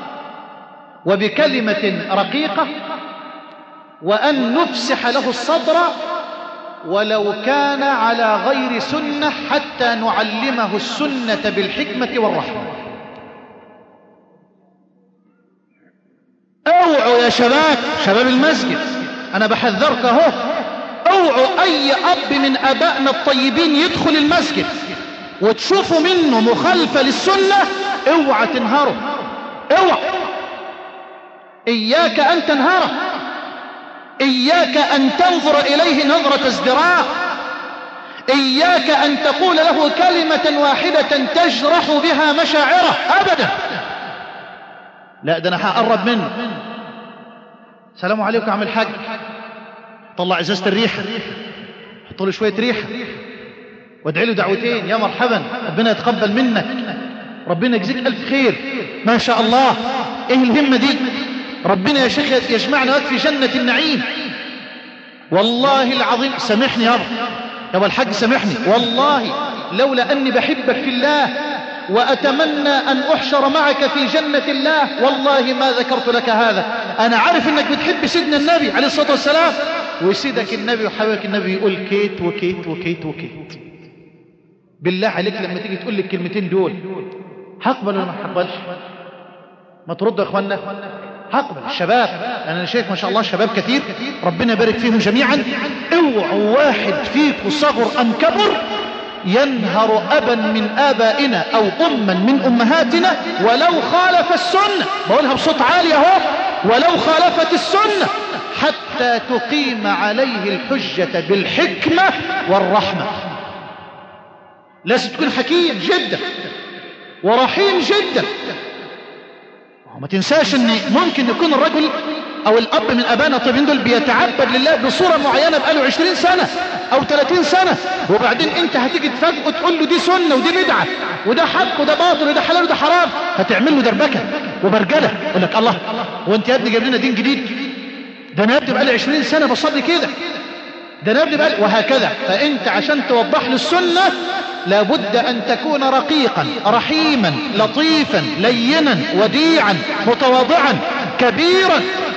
[SPEAKER 2] وبكلمة رقيقة، وأن نفسح له الصدر ولو كان على غير سنة حتى نعلمه السنة بالحكمة والرحمة. اوعوا يا شباب، شباب المسجد، أنا بحذرك اهو، اوعوا أي أب من أبائنا الطيبين يدخل المسجد وتشوفوا منه مخالفة للسنة، اوعى تنهره، اوعى. إياك أن تنهره، إياك أن تنظر إليه نظرة ازدراء، إياك أن تقول له كلمة واحدة تجرح بها مشاعره، أبدا. لا، ده أنا هقرب منه. السلام عليكم يا عم الحاج، طلع ازازة الريحة، حط له شوية ريحة وادعي له دعوتين، يا مرحبا، ربنا يتقبل منك، ربنا يجزيك ألف خير، ما شاء الله. ايه الهمة دي؟ ربنا يا شيخ يجمعنا في جنة النعيم. والله العظيم، سامحني يابا، يابا الحاج سامحني، والله لولا أني بحبك في الله وأتمنى أن أحشر معك في جنة الله والله ما ذكرت لك هذا. أنا عارف أنك بتحب سيدنا النبي عليه الصلاة والسلام، وسيدك النبي وحبيبك النبي يقول كيت وكيت وكيت وكيت. بالله عليك لما تيجي تقول لي الكلمتين دول هقبل ولا ما هقبلش؟ ما تردوا يا اخوانا، هقبل. الشباب، انا شايف ما شاء الله شباب كثير، ربنا يبارك فيهم جميعا. اوعوا واحد فيكم صغر ام كبر ينهر ابا من ابائنا او اما من امهاتنا ولو خالف السنة، بقولها بصوت عالي اهو، ولو خالفت السنة، حتى تقيم عليه الحجة بالحكمة والرحمة. لازم تكون حكيم جدا ورحيم جدا. ما تنساش ان ممكن يكون الرجل او الاب من ابانا الطيبين دول بيتعبد لله بصورة معينة بقاله عشرين سنة او ثلاثين سنة، وبعدين انت هتيجي تفاجئه تقول له دي سنة ودي بدعة وده حق وده باطل وده حلال وده حرام، هتعمل له دربكة وبرجلة. يقول لك الله، وانت يا ابني جايب لنا دين جديد؟ ده انا يا ابني بقالي عشرين سنة بصلي كده، ده انا يا ابني بقالي، وهكذا. فانت عشان توضح له السنة لابد أن تكون رقيقا رحيما لطيفا لينا وديعا متواضعا كبيرا.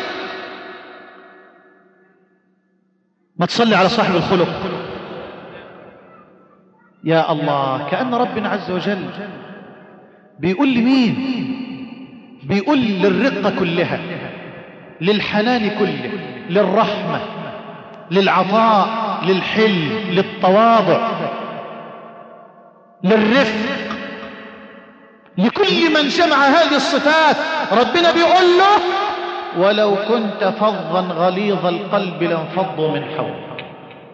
[SPEAKER 2] ما تصلي على صاحب الخلق. يا الله، كأن ربنا عز وجل بيقول لمين؟ بيقول للرقة كلها، للحنان كله، للرحمة، للعطاء، للحلم، للتواضع، للرفق، لكل من جمع هذه الصفات. ربنا بيقول له ولو كنت فظا غليظ القلب لانفضوا من حولك.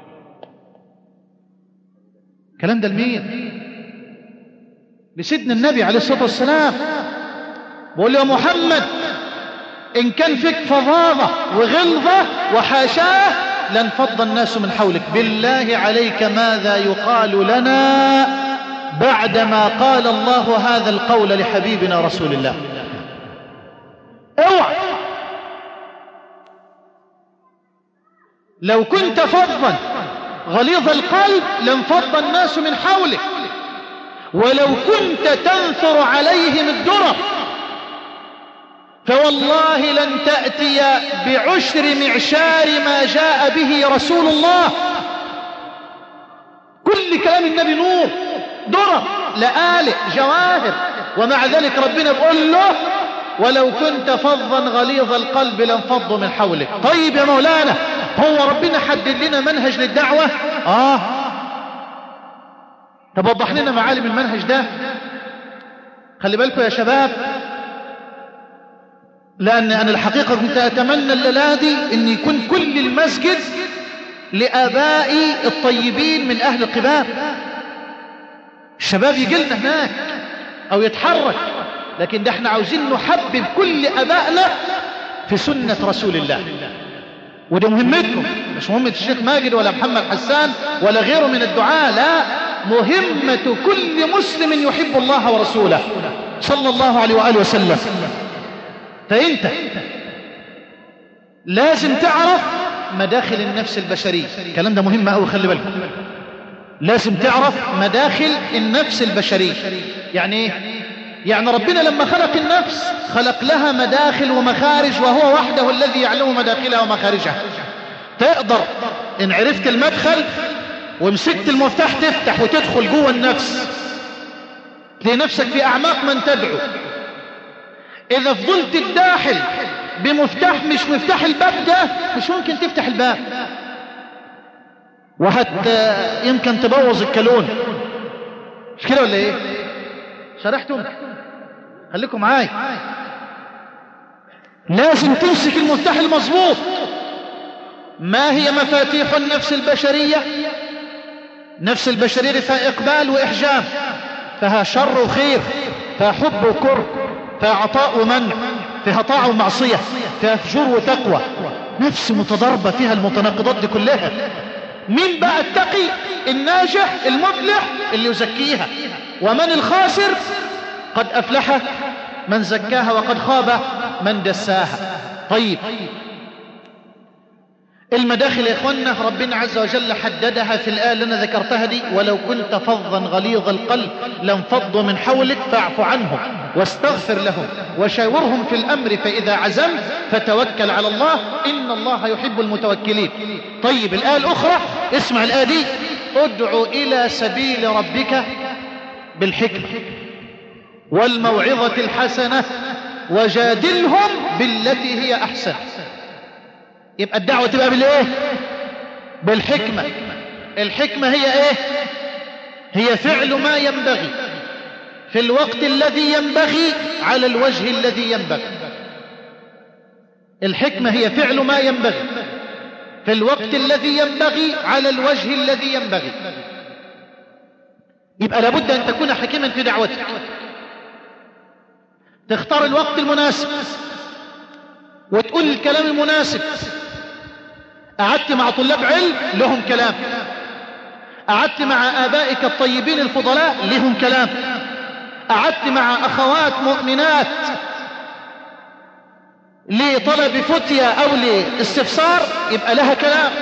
[SPEAKER 2] الكلام ده لمين؟ لسيدنا النبي عليه الصلاة والسلام. بقول يا محمد، إن كان فيك فظاظة وغلظة وحاشاه لانفض الناس من حولك. بالله عليك ماذا يقال لنا بعدما قال الله هذا القول لحبيبنا رسول الله؟ اوعى لو كنت فظا غليظ القلب لانفض الناس من حولك، ولو كنت تنثر عليهم الدرر، فوالله لن تأتي بعشر معشار ما جاء به رسول الله. كل كلام النبي نور، درر، لآلئ، جواهر، ومع ذلك ربنا بيقول له ولو كنت فظا غليظ القلب لانفضوا من حولك. طيب يا مولانا، هو ربنا حدد لنا منهج للدعوة؟ آه. طب وضح لنا معالم المنهج ده. خلي بالكم يا شباب، لأن أنا الحقيقة كنت أتمنى الليلة دي أن يكون كل المسجد لآبائي الطيبين من أهل القباب، الشباب يجي لنا هناك أو يتحرك، لكن ده احنا عاوزين نحبب كل أبائنا في سنة رسول الله. وده مهمتكم، مش مهمة الشيخ ماجد ولا محمد حسان ولا غيره من الدعاء، لا، مهمة كل مسلم يحب الله ورسوله صلى الله عليه وآله وسلم. فأنت لازم تعرف مداخل النفس البشرية، الكلام ده مهم أوي، خلي بالكم. لازم تعرف مداخل النفس البشرية. يعني ايه؟ يعني ربنا لما خلق النفس خلق لها مداخل ومخارج، وهو وحده الذي يعلم مداخلها ومخارجها. تقدر ان عرفت المدخل ومسكت المفتاح تفتح وتدخل جوه النفس، تلاقي نفسك في اعماق من تدعو. اذا فضلت تداخل بمفتاح مش مفتاح الباب ده، مش ممكن تفتح الباب، وحتى يمكن تبوظ الكالون. مش كده ولا ايه؟ شرحتم؟ خليكم معاي. لازم تمسك المفتاح المظبوط. ما هي مفاتيح النفس البشرية؟ نفس البشرية فيها إقبال وإحجام، فيها شر وخير، فيها حب وكره، فيها عطاء ومنع، فيها طاعة ومعصية، فيها فجور وتقوى. نفس متضاربة فيها المتناقضات دي كلها. مين بقى التقي الناجح المفلح؟ اللي يزكيها. ومن الخاسر؟ قد أفلح من زكاها وقد خاب من دساها. طيب، المداخل يا إخوانا ربنا عز وجل حددها في الآية اللي أنا ذكرتها دي: ولو كنت فظا غليظ القلب لانفضوا من حولك فاعف عنهم واستغفر لهم وشاورهم في الأمر فإذا عزمت فتوكل على الله إن الله يحب المتوكلين. طيب، الآية الأخرى، اسمع الآية دي: ادع إلى سبيل ربك بالحكمة والموعظة الحسنة وجادلهم بالتي هي أحسن. يبقى الدعوة تبقى بالايه؟ بالحكمة. الحكمة هي ايه؟ هي فعل ما ينبغي في الوقت الذي ينبغي على الوجه الذي ينبغي. الحكمة هي فعل ما ينبغي في الوقت الذي ينبغي على الوجه الذي ينبغي. يبقى لابد ان تكون حكيما في دعوتك، تختار الوقت المناسب وتقول الكلام المناسب. قعدت مع طلاب علم لهم كلام، قعدت مع آبائك الطيبين الفضلاء لهم كلام، قعدت مع أخوات مؤمنات لطلب فتية أو لاستفسار يبقى لها كلام.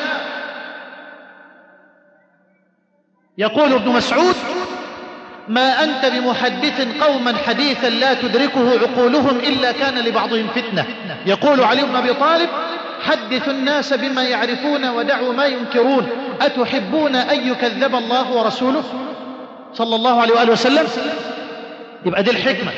[SPEAKER 2] يقول ابن مسعود: ما أنت بمحدث قوما حديثا لا تدركه عقولهم إلا كان لبعضهم فتنة. يقول علي بن أبي طالب: حدثوا الناس بما يعرفون ودعوا ما ينكرون، أتحبون أن يكذب الله ورسوله صلى الله عليه وآله وسلم؟ يبقى دي الحكمة.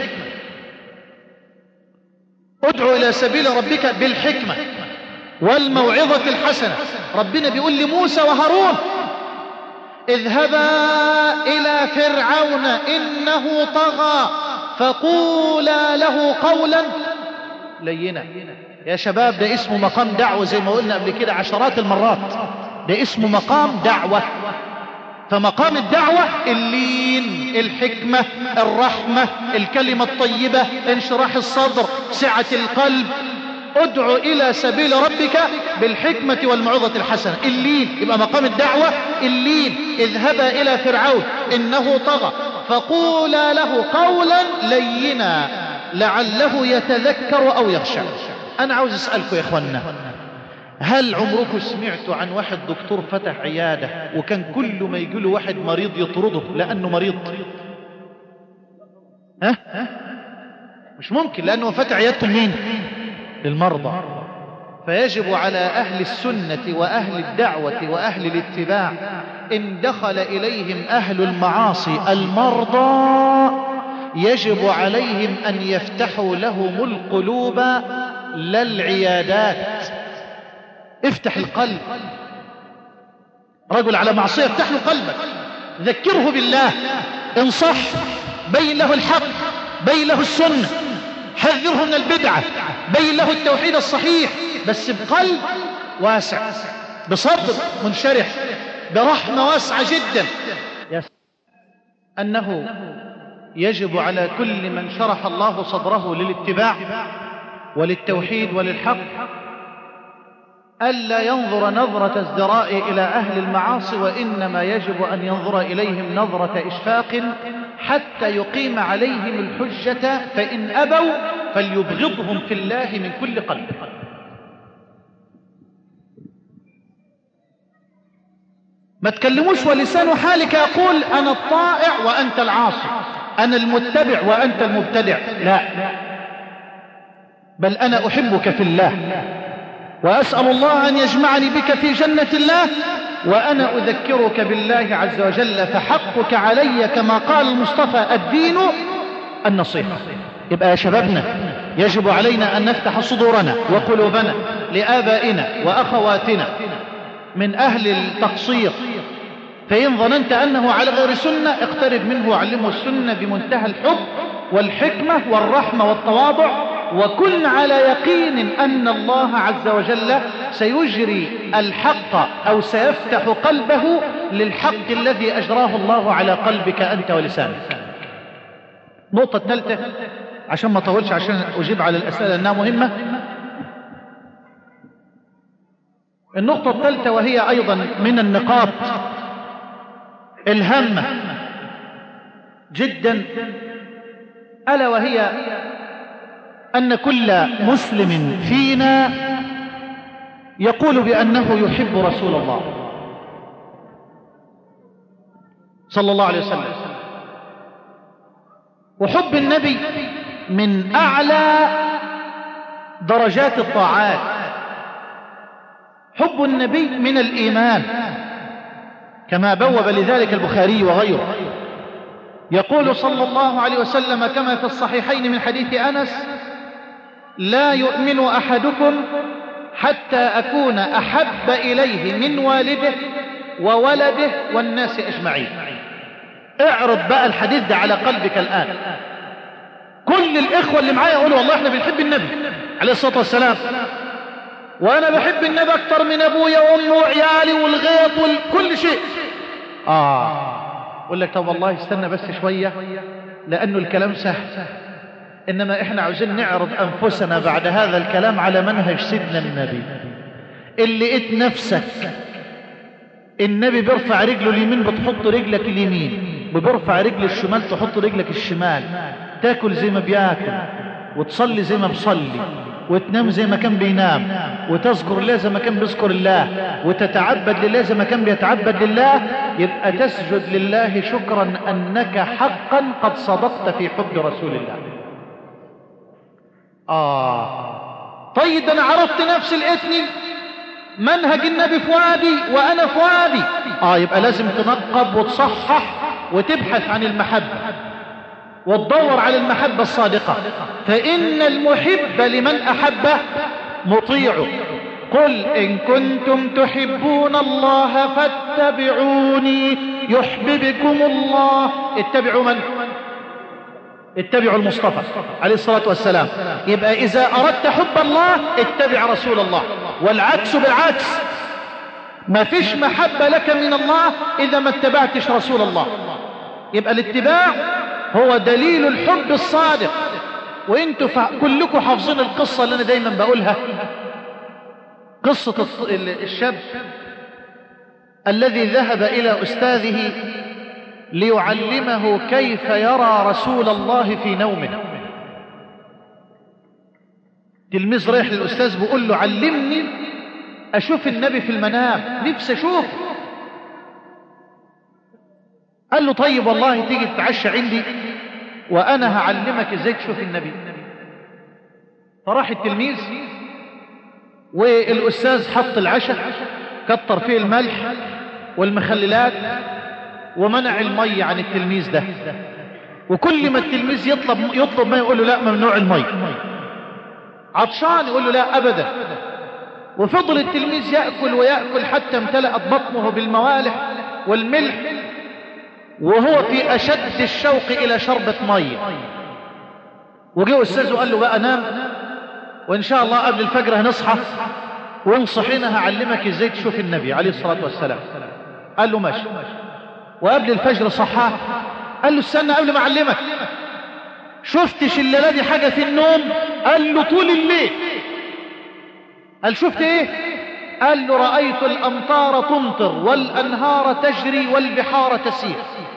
[SPEAKER 2] ادعو إلى سبيل ربك بالحكمة والموعظة الحسنة. ربنا بيقول لموسى وهارون: اذهبا إلى فرعون إنه طغى فقولا له قولا لينا. يا شباب، ده اسمه مقام دعوة زي ما قلنا قبل كده عشرات المرات، ده اسمه مقام دعوة. فمقام الدعوة اللين، الحكمة، الرحمة، الكلمة الطيبة، انشراح الصدر، سعة القلب. ادعو إلى سبيل ربك بالحكمة والموعظة الحسنة. اللين يبقى مقام الدعوة اللين. اذهبا إلى فرعون إنه طغى فقولا له قولا لينا لعله يتذكر أو يخشى. أنا عاوز أسألكم يا إخوانا، هل عمركم سمعتوا عن واحد دكتور فتح عيادة وكان كل ما يجي له واحد مريض يطرده لأنه مريض؟ ها؟ مش ممكن، لأنه فتح عيادته لمين؟ للمرضى. فيجب على أهل السنة وأهل الدعوة وأهل الاتباع إن دخل إليهم أهل المعاصي المرضى يجب عليهم أن يفتحوا لهم القلوب لا العيادات. افتح القلب. رجل على معصية افتح له قلبك، ذكره بالله، انصح، بين له الحق، بين له السنة، حذره من البدعة، بين له التوحيد الصحيح، بس بقلب واسع، بصدر منشرح، برحمة واسعة جدا. أنه يجب على كل من شرح الله صدره للاتباع وللتوحيد وللحق ألا ينظر نظرة ازدراء إلى أهل المعاصي، وإنما يجب أن ينظر إليهم نظرة إشفاق حتى يقيم عليهم الحجة، فإن أبوا فليبغضهم في الله من كل قلب. ما تكلموش ولسان حالك يقول أنا الطائع وأنت العاصي، أنا المتبع وأنت المبتدع، لا، بل أنا أحبك في الله وأسأل الله أن يجمعني بك في جنة الله، وأنا أذكرك بالله عز وجل، فحقك علي كما قال المصطفى الدين النصيحة. يبقى يا شبابنا يجب علينا أن نفتح صدورنا وقلوبنا لآبائنا وأخواتنا من أهل التقصير، فإن ظننت أنه على غير سنة اقترب منه وعلمه السنة بمنتهى الحب والحكمة والرحمة والتواضع، وكن على يقين أن الله عز وجل سيجري الحق أو سيفتح قلبه للحق الذي أجراه الله على قلبك أنت ولسانك. النقطة الثالثة عشان ما طولش، عشان أجيب على الأسئلة أنها مهمة. النقطة الثالثة وهي أيضا من النقاط الهامة جدا، ألا وهي أن كل مسلم فينا يقول بأنه يحب رسول الله صلى الله عليه وسلم، وحب النبي من أعلى درجات الطاعات. حب النبي من الإيمان، كما بوب لذلك البخاري وغيره. يقول صلى الله عليه وسلم كما في الصحيحين من حديث أنس: لا يؤمن أحدكم حتى أكون أحب إليه من والده وولده والناس أجمعين. اعرض بقى الحديث ده على قلبك الآن. كل الإخوة اللي معايا يقولوا والله احنا بنحب النبي عليه الصلاة والسلام، وأنا بحب النبي أكتر من أبويا وأمي وعيالي والغيط وكل شيء. آه أقول لك طب والله استنى بس شوية، لأنه الكلام سهل، إنما إحنا عاوزين نعرض أنفسنا بعد هذا الكلام على منهج سيدنا النبي. اللي لقيت نفسك النبي بيرفع رجله اليمين بتحط رجلك اليمين، وبيرفع رجل الشمال تحط رجلك الشمال، تاكل زي ما بياكل، وتصلي زي ما بصلي، وتنام زي ما كان بينام، وتذكر الله زي ما كان بيذكر الله، وتتعبد لله زي ما كان بيتعبد لله، يبقى تسجد لله شكرا أنك حقا قد صدقت في حب رسول الله. آه طيب أنا عرفت نفسي لقيتني منهج النبي في وادي وأنا في وادي، آه يبقى لازم تنقب وتصحح وتبحث عن المحبة وتدور على المحبة الصادقة، فإن المحب لمن أحبه مطيعه. قل إن كنتم تحبون الله فاتبعوني يحببكم الله. اتبعوا من؟ اتبعوا المصطفى عليه الصلاة والسلام. يبقى إذا أردت حب الله اتبع رسول الله، والعكس بالعكس، ما فيش محبة لك من الله إذا ما اتبعتش رسول الله. يبقى الاتباع هو دليل الحب الصادق. وانتوا كلكم حافظين القصة اللي أنا دايما بقولها، قصة الشاب الذي ذهب إلى أستاذه ليعلمه كيف يرى رسول الله في نومه. تلميذ رايح للأستاذ بيقول له علمني أشوف النبي في المنام، نفسي أشوف. قال له طيب والله تيجي تتعشى عندي وأنا هعلمك إزاي تشوف النبي. فراح التلميذ والأستاذ حط العشاء، كتر فيه الملح والمخللات ومنع المي عن التلميذ ده، وكل ما التلميذ يطلب يطلب ما يقول له لا ممنوع المي. عطشان يقول له لا أبدا. وفضل التلميذ يأكل ويأكل حتى امتلأت بطنه بالموالح والملح، وهو في أشد الشوق إلى شربة مية. وجه أستاذه قال له بقى نام، وإن شاء الله قبل الفجر هنصحى ونصحينا هعلمك إزاي تشوف النبي عليه الصلاة والسلام. قال له ماشي. وقبل الفجر صحاه، قال له استنى قبل ما أعلمك، شفتش الليلة دي حاجة في النوم؟ قال له طول الليل. قال شفت ايه؟ قال له رأيت الأمطار تمطر والأنهار تجري والبحار تسير.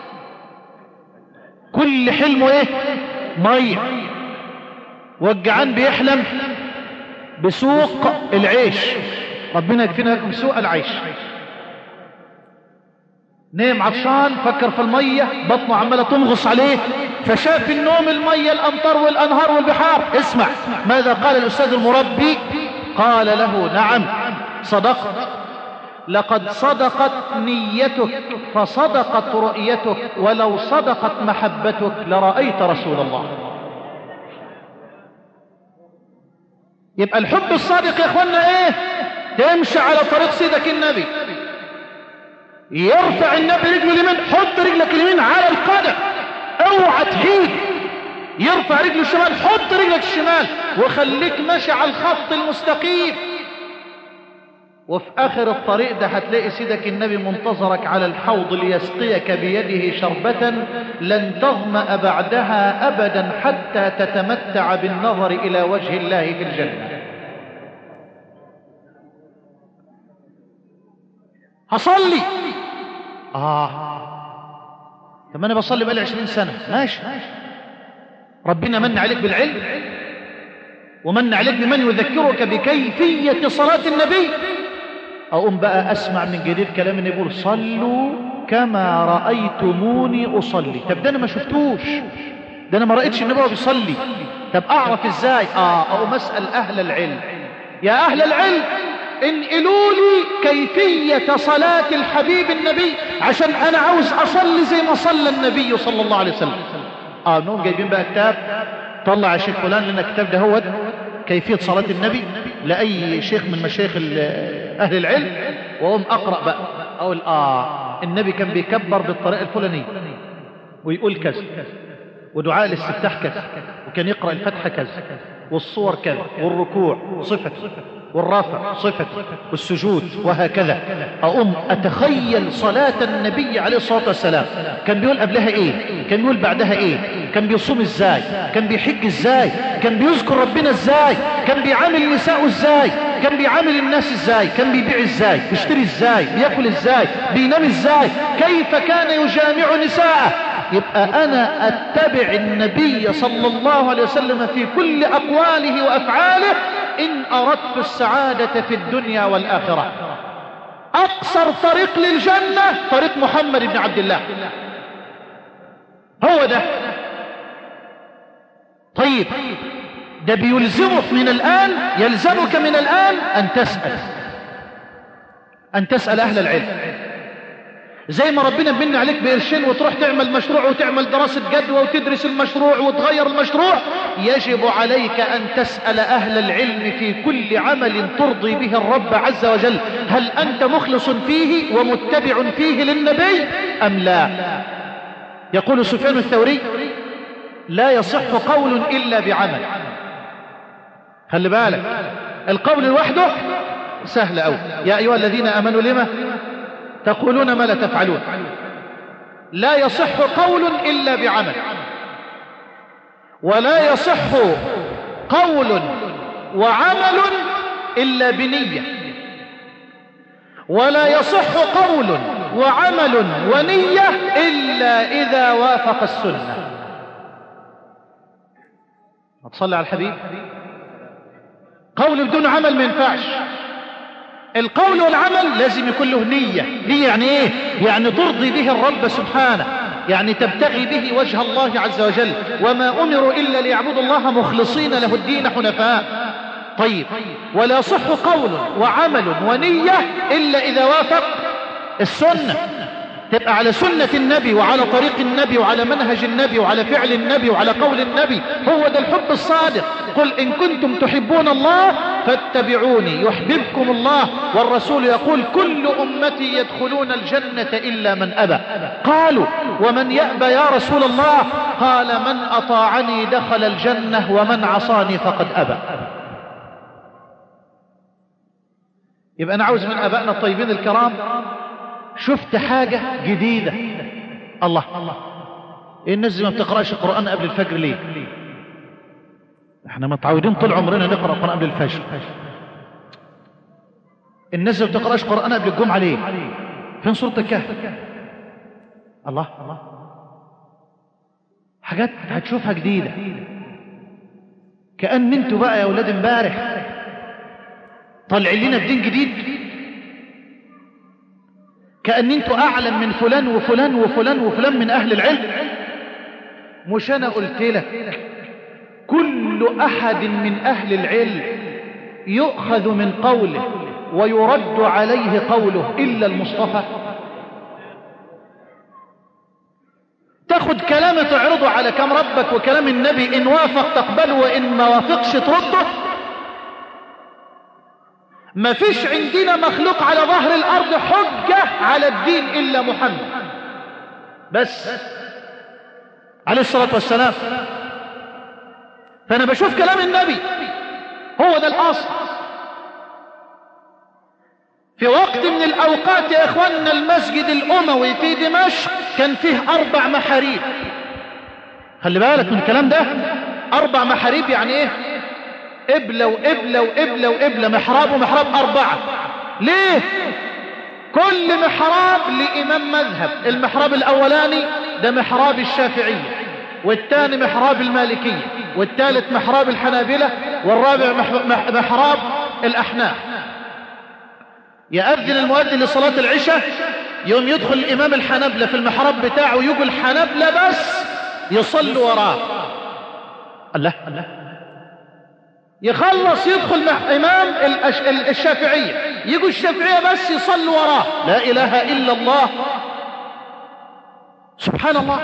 [SPEAKER 2] كل حلمه ايه؟ مية. والجعان بيحلم بسوق العيش، ربنا يكفينا لكم سوق العيش. نام عطشان، فكر في المية، بطنه عمالة تمغص عليه، فشاف النوم المية الأمطار والأنهار والبحار. اسمع ماذا قال الأستاذ المربي. قال له نعم صدقت، لقد صدقت نيتك فصدقت رؤيتك، ولو صدقت محبتك لرأيت رسول الله. يبقى الحب الصادق يا اخوانا ايه؟ تمشي على طريق سيدك النبي، يرفع النبي رجله اليمين، حط رجلك اليمين على القدم، اوعى تهيج. يرفع رجله الشمال، حط رجلك الشمال، وخليك ماشي على الخط المستقيم. وفي اخر الطريق ده هتلاقي سيدك النبي منتظرك على الحوض ليسقيك بيده شربة لن تظمأ بعدها ابدا حتى تتمتع بالنظر الى وجه الله في الجنة. هصلي اه طب انا بصلي بقالي عشرين سنة، ماشي. ربنا من عليك بالعلم ومن عليك بمن يذكرك بكيفية صلاة النبي. أقوم بقى أسمع من جديد كلام النبي يقول صلوا كما رأيتموني أصلي. طب ده أنا ما شفتوش، ده أنا ما رأيتش النبي وهو بيصلي، طب أعرف إزاي؟ آه أقوم أسأل أهل العلم، يا أهل العلم انقلوا لي كيفية صلاة الحبيب النبي عشان أنا عاوز أصلي زي ما صلى النبي صلى الله عليه وسلم. اه نقوم جايبين بقى كتاب، طلع يا شيخ فلان لنا الكتاب ده هو كيفية صلاة النبي لأي شيخ من مشايخ أهل العلم، وأقوم أقرأ بقى أقول آه النبي كان بيكبر بالطريقة الفلانية ويقول كذا، ودعاء الاستفتاح كذا، وكان يقرأ الفتحة كذا، والصور كذا، والركوع صفة، والرافع صفة، والسجود وهكذا. أقوم أتخيل صلاة النبي عليه الصلاة والسلام، كان بيقول قبلها إيه، كان بيقول بعدها إيه، كان بيصوم إزاي، كان بيحج إزاي، كان بيذكر ربنا إزاي، كان بيعامل نساءه إزاي، كان بيعامل الناس إزاي، كان بيبيع إزاي، بيشتري إزاي، بيأكل إزاي، بينام إزاي، كيف كان يجامع نساءه. يبقى أنا أتبع النبي صلى الله عليه وسلم في كل أقواله وأفعاله إن أردت السعادة في الدنيا والآخرة. أقصر طريق للجنة طريق محمد بن عبد الله، هو ده. طيب ده بيلزمك من الآن، يلزمك من الآن أن تسأل أن تسأل أهل العلم، زي ما ربنا بمن عليك بقرشين وتروح تعمل مشروع وتعمل دراسة جدوى وتدرس المشروع وتغير المشروع، يجب عليك أن تسأل أهل العلم في كل عمل ترضي به الرب عز وجل، هل أنت مخلص فيه ومتبع فيه للنبي أم لا؟ يقول سفيان الثوري لا يصح قول إلا بعمل. خلي بالك، القول لوحده سهل أوي، يا أيها الذين آمنوا لما تقولون ما لا تفعلون. لا يصح قول إلا بعمل، ولا يصح قول وعمل إلا بنية، ولا يصح قول وعمل ونية إلا إذا وافق السنة. هتصلي على الحبيب؟ قول بدون عمل ما ينفعش، القول والعمل لازم يكون له نية. نية يعني ايه؟ يعني ترضي به الرب سبحانه، يعني تبتغي به وجه الله عز وجل. وما أمروا إلا ليعبدوا الله مخلصين له الدين حنفاء. طيب، ولا يصح قول وعمل ونية إلا إذا وافق السنة، تبقى على سنة النبي وعلى طريق النبي وعلى منهج النبي وعلى فعل النبي وعلى قول النبي. هو ده الحب الصادق. قل إن كنتم تحبون الله فاتبعوني يحببكم الله. والرسول يقول كل أمتي يدخلون الجنة إلا من أبى. قالوا ومن يأبى يا رسول الله؟ قال من أطاعني دخل الجنة ومن عصاني فقد أبى. يبقى أنا عاوز من أبائنا الطيبين الكرام، شفت حاجة جديدة. الله، الناس ما بتقرأش القرآن قبل الفجر ليه؟ احنا متعودين طول عمرنا نقرأ القرآن قبل الفجر. الناس ما بتقرأش القرآن قبل الجمعة ليه؟ فين سورة الكهف؟ الله، حاجات هتشوفها جديدة. كأن انتوا بقى يا أولاد امبارح طالعين لنا بدين جديد، كأن انتوا أعلم من فلان وفلان وفلان وفلان من أهل العلم. مش أنا قلت لك كل أحد من أهل العلم يؤخذ من قوله ويرد عليه قوله إلا المصطفى؟ تاخد كلامه تعرضه على كلام ربك وكلام النبي، إن وافق تقبله وإن ما وافقش ترده. ما فيش عندنا مخلوق على ظهر الأرض حجة على الدين إلا محمد بس عليه الصلاة والسلام. فأنا بشوف كلام النبي هو ده الأصل. في وقت من الأوقات يا إخواننا المسجد الأموي في دمشق كان فيه أربع محاريب. خلي بالك من الكلام ده، أربع محاريب يعني إيه؟ قبلة وقبلة وقبلة وقبلة، محراب ومحراب أربعة. ليه؟ كل محراب لإمام مذهب. المحراب الأولاني ده محراب الشافعية، والثاني محراب المالكية، والثالث محراب الحنابلة، والرابع محراب الأحناف. يأذن المؤذن لصلاة العشاء، يوم يدخل الإمام الحنبلة في المحراب بتاعه، يقول الحنبلة بس يصلوا وراه. الله الله، يخلص يدخل مع إمام الشافعية، يقول الشافعية بس يصلوا وراه. لا إله إلا الله، سبحان الله.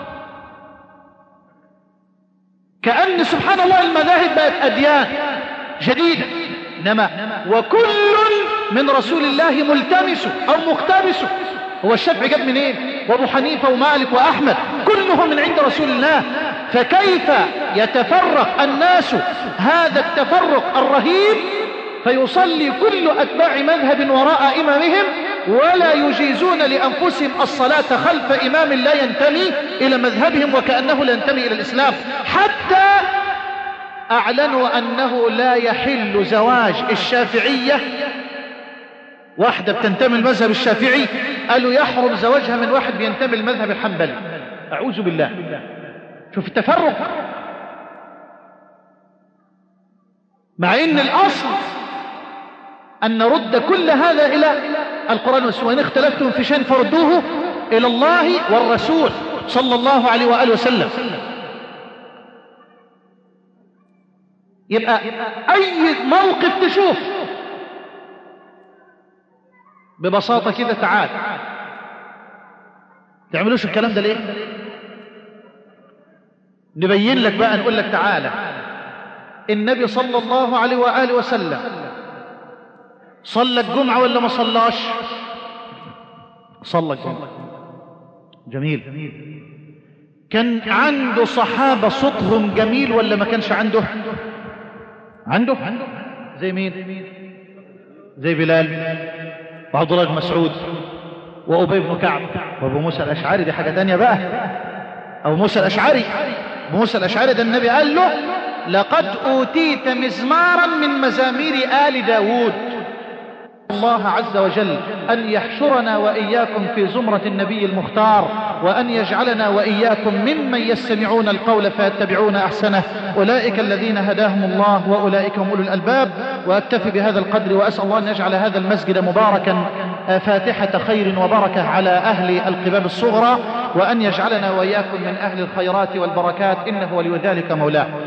[SPEAKER 2] كأن سبحان الله المذاهب بقت أديان جديدة، إنما وكل من رسول الله ملتمسه أو مقتبسه. هو الشافعي جاب منين؟ إيه؟ وابو حنيفة ومالك وأحمد كلهم من عند رسول الله. فكيف يتفرق الناس هذا التفرق الرهيب فيصلي كل أتباع مذهب وراء إمامهم ولا يجيزون لأنفسهم الصلاة خلف إمام لا ينتمي إلى مذهبهم وكأنه لا ينتمي إلى الإسلام، حتى أعلنوا أنه لا يحل زواج الشافعية. واحدة بتنتمي المذهب الشافعي قالوا يحرم زواجها من واحد بينتمي المذهب الحنبلي. أعوذ بالله. شوف التفرق، مع ان الاصل ان نرد كل هذا الى القرآن والسنة. وان اختلفتم في شيء فردوه الى الله والرسول صلى الله عليه وآله وسلم. يبقى اي موقف تشوف ببساطة كده تعال، تعملوش الكلام ده ليه؟ نبين لك بقى، نقول لك تعالى النبي صلى الله عليه وآله وسلم صلى الجمعة ولا ما صلاش؟ صلى الجمعة. جميل. كان عنده صحابة صوتهم جميل ولا ما كانش عنده؟ عنده. زي مين؟ زي بلال وعبد الله بن مسعود وأبي بن كعب وأبو موسى الأشعري. دي حاجة تانية بقى. أبو موسى الأشعري، أبو موسى الأشعري ده النبي قال له لقد أوتيت مزمارا من مزامير آل داود. الله عز وجل أن يحشرنا وإياكم في زمرة النبي المختار وأن يجعلنا وإياكم ممن يستمعون القول فيتبعون أحسنه، أولئك الذين هداهم الله وأولئك هم أولو الألباب. وأكتفي بهذا القدر، وأسأل الله أن يجعل هذا المسجد مباركا فاتحة خير وبركة على أهل القباب الصغرى، وأن يجعلنا وإياكم من أهل الخيرات والبركات، إنه ولي ذلك مولاه.